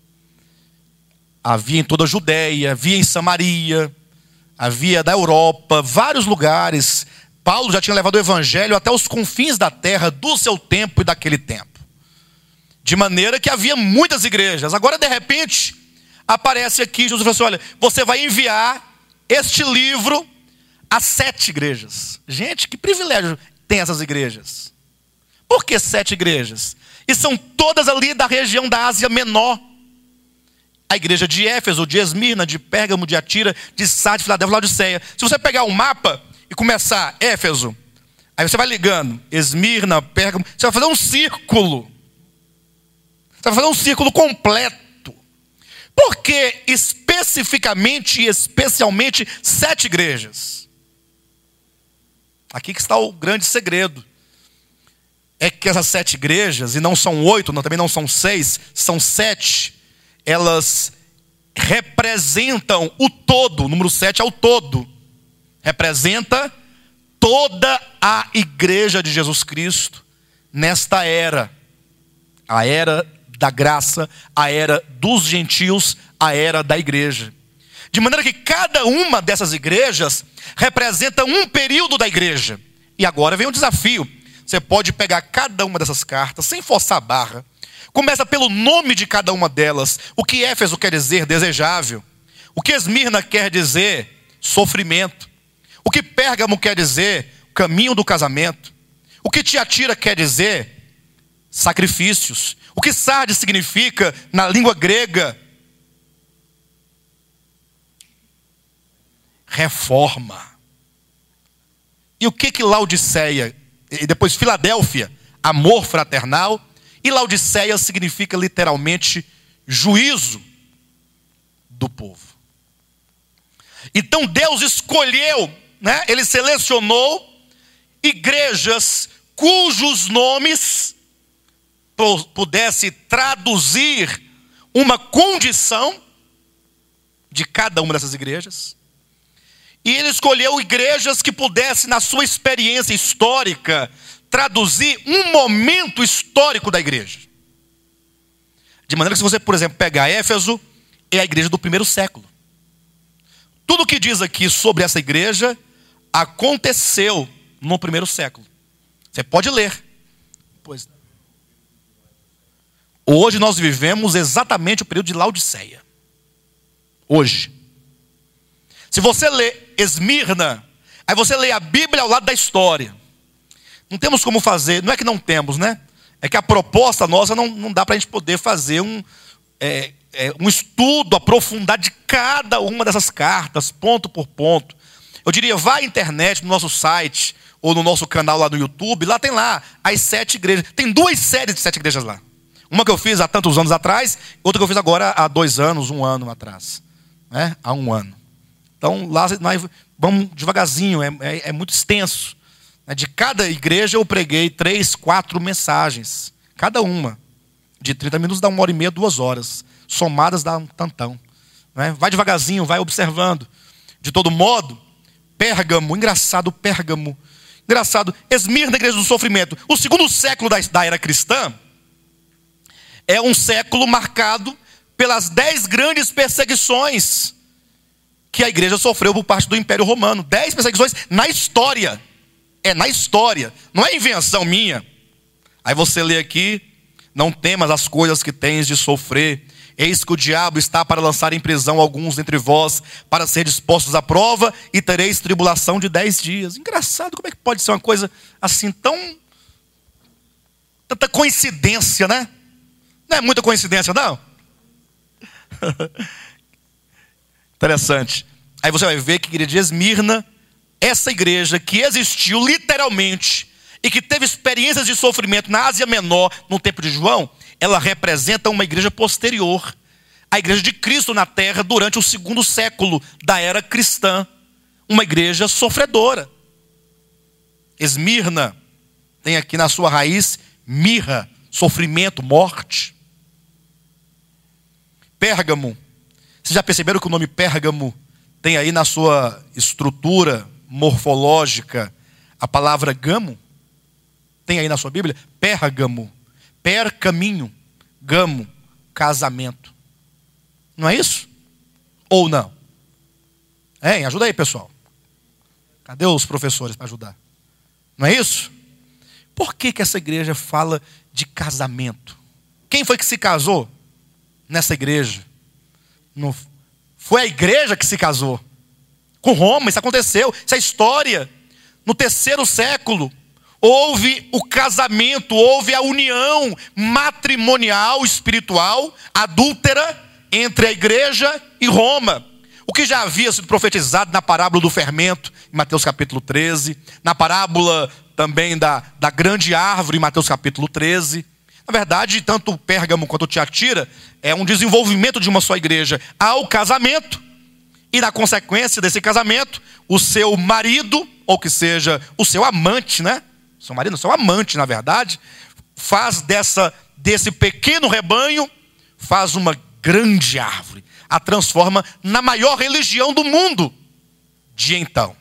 havia em toda a Judéia, havia em Samaria, havia da Europa, vários lugares. Paulo já tinha levado o evangelho até os confins da terra do seu tempo e daquele tempo. De maneira que havia muitas igrejas. Agora, de repente, aparece aqui, Jesus falou assim, olha, você vai enviar este livro a 7 igrejas. Gente, que privilégio tem essas igrejas. Por que 7 igrejas? E são todas ali da região da Ásia Menor. A igreja de Éfeso, de Esmirna, de Pérgamo, de Atira, de Sardes, Filadélfia, Laodiceia. Se você pegar um mapa e começar Éfeso, aí você vai ligando Esmirna, Pérgamo, você vai fazer um círculo. Você vai fazer um círculo completo. Por que especificamente e especialmente 7 igrejas? Aqui que está o grande segredo. É que essas 7 igrejas, e não são 8, também não são 6, são 7, elas representam o todo. O número 7 é o todo. Representa toda a igreja de Jesus Cristo nesta era. A era da graça, a era dos gentios, a era da igreja. De maneira que cada uma dessas igrejas representa um período da igreja. E agora vem um desafio. Você pode pegar cada uma dessas cartas, sem forçar a barra. Começa pelo nome de cada uma delas. O que Éfeso quer dizer? Desejável. O que Esmirna quer dizer? Sofrimento. O que Pérgamo quer dizer? Caminho do casamento. O que Tiatira quer dizer? Sacrifícios. O que Sardes significa na língua grega? Reforma. E o que Laodiceia, e depois Filadélfia, amor fraternal, e Laodiceia significa literalmente juízo do povo. Então Deus escolheu, Ele selecionou igrejas cujos nomes pudesse traduzir uma condição de cada uma dessas igrejas. E ele escolheu igrejas que pudessem, na sua experiência histórica, traduzir um momento histórico da igreja. De maneira que, se você, por exemplo, pegar Éfeso, é a igreja do 1º século. Tudo que diz aqui sobre essa igreja, aconteceu no primeiro século. Você pode ler. Pois. Hoje nós vivemos exatamente o período de Laodiceia. Hoje. Se você lê Esmirna, aí você lê a Bíblia ao lado da história. Não temos como fazer, não é que não temos, né? É que a proposta nossa não dá para a gente poder fazer um estudo aprofundado de cada uma dessas cartas, ponto por ponto. Eu diria, vá à internet, no nosso site, ou no nosso canal lá no YouTube, lá tem lá as 7 igrejas. Tem 2 séries de 7 igrejas lá. Uma que eu fiz há tantos anos atrás, outra que eu fiz agora há 2 anos, 1 ano atrás. Né? Há 1 ano. Então lá nós vamos devagarzinho, é muito extenso. De cada igreja eu preguei 3, 4 mensagens. Cada uma. De 30 minutos dá 1h30, 2 horas. Somadas dá um tantão. Né? Vai devagarzinho, vai observando. De todo modo, Pérgamo, engraçado Pérgamo. Engraçado, Esmirna, igreja do sofrimento. O segundo século da era cristã é um século marcado pelas 10 grandes perseguições que a igreja sofreu por parte do Império Romano. 10 perseguições na história. É na história. Não é invenção minha. Aí você lê aqui: não temas as coisas que tens de sofrer. Eis que o diabo está para lançar em prisão alguns dentre vós, para ser dispostos à prova, e tereis tribulação de 10 dias. Engraçado, como é que pode ser uma coisa assim tanta coincidência, né? Não é muita coincidência, não? Interessante. Aí você vai ver que a igreja de Esmirna, essa igreja que existiu literalmente e que teve experiências de sofrimento na Ásia Menor no tempo de João, ela representa uma igreja posterior, a igreja de Cristo na terra durante o segundo século da era cristã. Uma igreja sofredora. Esmirna tem aqui na sua raiz mirra, sofrimento, morte. Pérgamo, vocês já perceberam que o nome Pérgamo tem aí na sua estrutura morfológica a palavra gamo? Tem aí na sua Bíblia? Pérgamo. Caminho, gamo, casamento. Não é isso? Ou não? Ajuda aí, pessoal. Cadê os professores para ajudar? Não é isso? Por que essa igreja fala de casamento? Quem foi que se casou nessa igreja? Não foi a igreja que se casou com Roma. Isso aconteceu, isso é história. No 3º século houve o casamento, houve a união matrimonial, espiritual, adúltera, entre a igreja e Roma. O que já havia sido profetizado na parábola do fermento, em Mateus capítulo 13. Na parábola também da grande árvore, em Mateus capítulo 13. Na verdade, tanto Pérgamo quanto Tiatira é um desenvolvimento de uma só igreja ao casamento. E na consequência desse casamento, o seu marido, ou que seja, o seu amante, né? Seu marido, seu amante, na verdade, faz desse pequeno rebanho, faz uma grande árvore, a transforma na maior religião do mundo de então.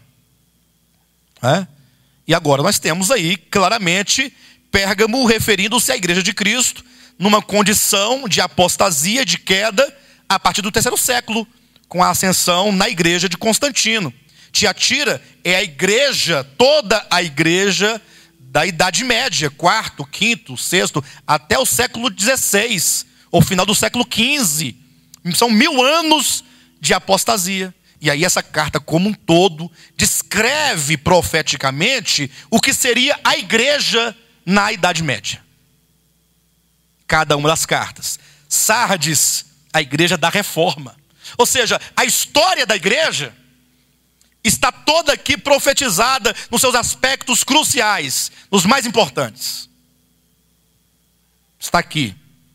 E agora nós temos aí claramente Pérgamo referindo-se à igreja de Cristo numa condição de apostasia, de queda, a partir do 3º século, com a ascensão na igreja de Constantino. Tiatira é a igreja, toda a igreja da Idade Média, 4º, 5º, 6º, até o século XVI, ou final do século XV. São 1000 anos de apostasia. E aí essa carta como um todo descreve profeticamente o que seria a igreja na Idade Média. Cada uma das cartas. Sardes, a igreja da reforma. Ou seja, a história da igreja está toda aqui profetizada nos seus aspectos cruciais, nos mais importantes. Está aqui.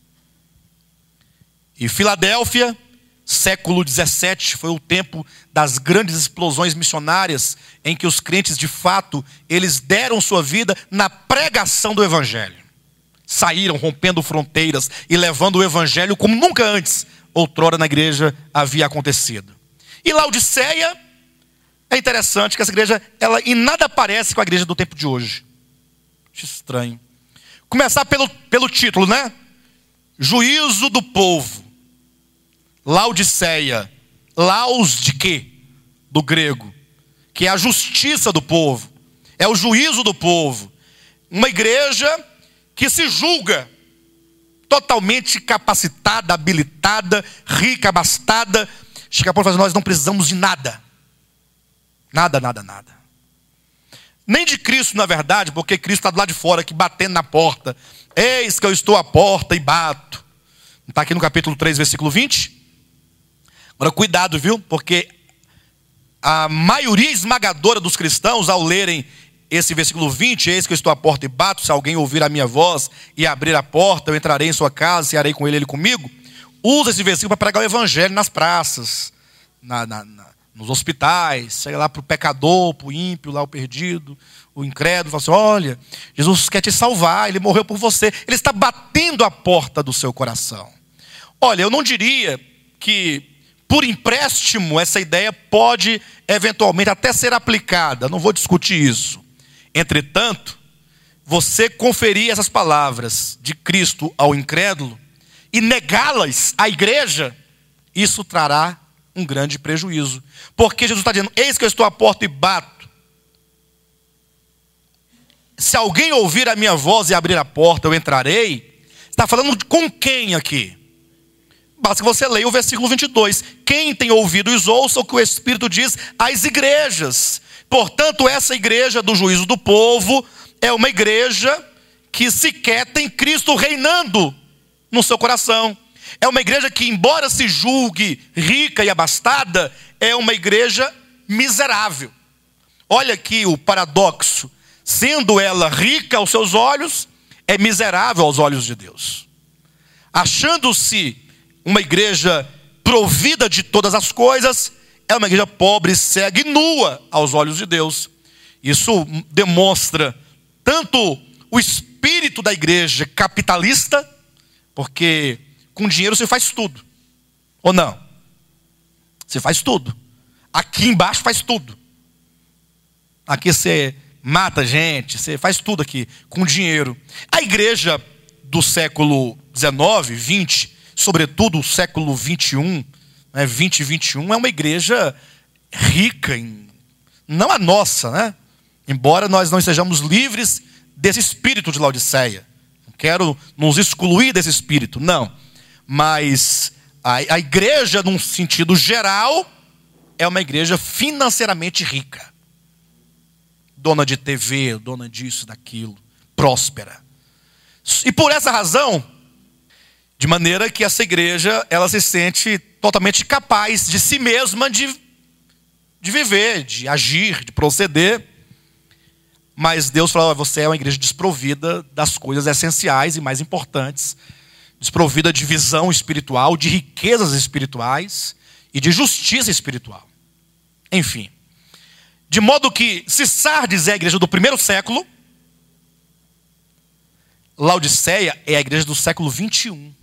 E Filadélfia, século XVII, foi o tempo das grandes explosões missionárias, em que os crentes de fato, eles deram sua vida na pregação do evangelho. Saíram rompendo fronteiras e levando o evangelho como nunca antes, outrora na igreja havia acontecido. E Laodiceia, é interessante que essa igreja, ela em nada parece com a igreja do tempo de hoje. Acho estranho. Começar pelo título, né? Juízo do povo. Laodiceia. Laos de quê? Do grego. que é a justiça do povo, é o juízo do povo. Uma igreja que se julga totalmente capacitada, habilitada, rica, abastada. Chega a ponto de fazer, nós não precisamos de nada. Nada, nada, nada. Nem de Cristo, na verdade, porque Cristo está do lado de fora, aqui batendo na porta. Eis que eu estou à porta e bato. Está aqui no capítulo 3, versículo 20. Agora, cuidado, viu? Porque a maioria esmagadora dos cristãos, ao lerem esse versículo 20, eis que eu estou à porta e bato, se alguém ouvir a minha voz e abrir a porta, eu entrarei em sua casa, cearei com ele, ele comigo. Usa esse versículo para pregar o evangelho nas praças, nos hospitais, chega lá para o pecador, para o ímpio, lá o perdido, o incrédulo, fala assim, olha, Jesus quer te salvar, ele morreu por você, ele está batendo a porta do seu coração. Olha, eu não diria que por empréstimo essa ideia pode eventualmente até ser aplicada, não vou discutir isso. Entretanto, você conferir essas palavras de Cristo ao incrédulo e negá-las à igreja, isso trará um grande prejuízo. Porque Jesus está dizendo, eis que eu estou à porta e bato. Se alguém ouvir a minha voz e abrir a porta, eu entrarei. Está falando com quem aqui? Basta que você leia o versículo 22. Quem tem ouvidos ouça o que o Espírito diz às igrejas. Portanto, essa igreja do juízo do povo é uma igreja que sequer tem Cristo reinando no seu coração. É uma igreja que, embora se julgue rica e abastada, é uma igreja miserável. Olha aqui o paradoxo. Sendo ela rica aos seus olhos, é miserável aos olhos de Deus. Achando-se uma igreja provida de todas as coisas, é uma igreja pobre, cega e nua aos olhos de Deus. Isso demonstra tanto o espírito da igreja capitalista, porque com dinheiro você faz tudo. Ou não? Você faz tudo. Aqui embaixo faz tudo. Aqui você mata gente, você faz tudo aqui com dinheiro. A igreja do século 19, 20, sobretudo o século 21, 20 e 21, é uma igreja rica, não a nossa, né? Embora nós não estejamos livres desse espírito de Laodiceia. Não quero nos excluir desse espírito, não. Mas a igreja, num sentido geral, é uma igreja financeiramente rica. Dona de TV, dona disso, daquilo, próspera. E por essa razão, de maneira que essa igreja, ela se sente totalmente capaz de si mesma de viver, de agir, de proceder. Mas Deus fala, você é uma igreja desprovida das coisas essenciais e mais importantes, desprovida de visão espiritual, de riquezas espirituais e de justiça espiritual. Enfim, de modo que, se Sardes é a igreja do primeiro século, Laodiceia é a igreja do século 21.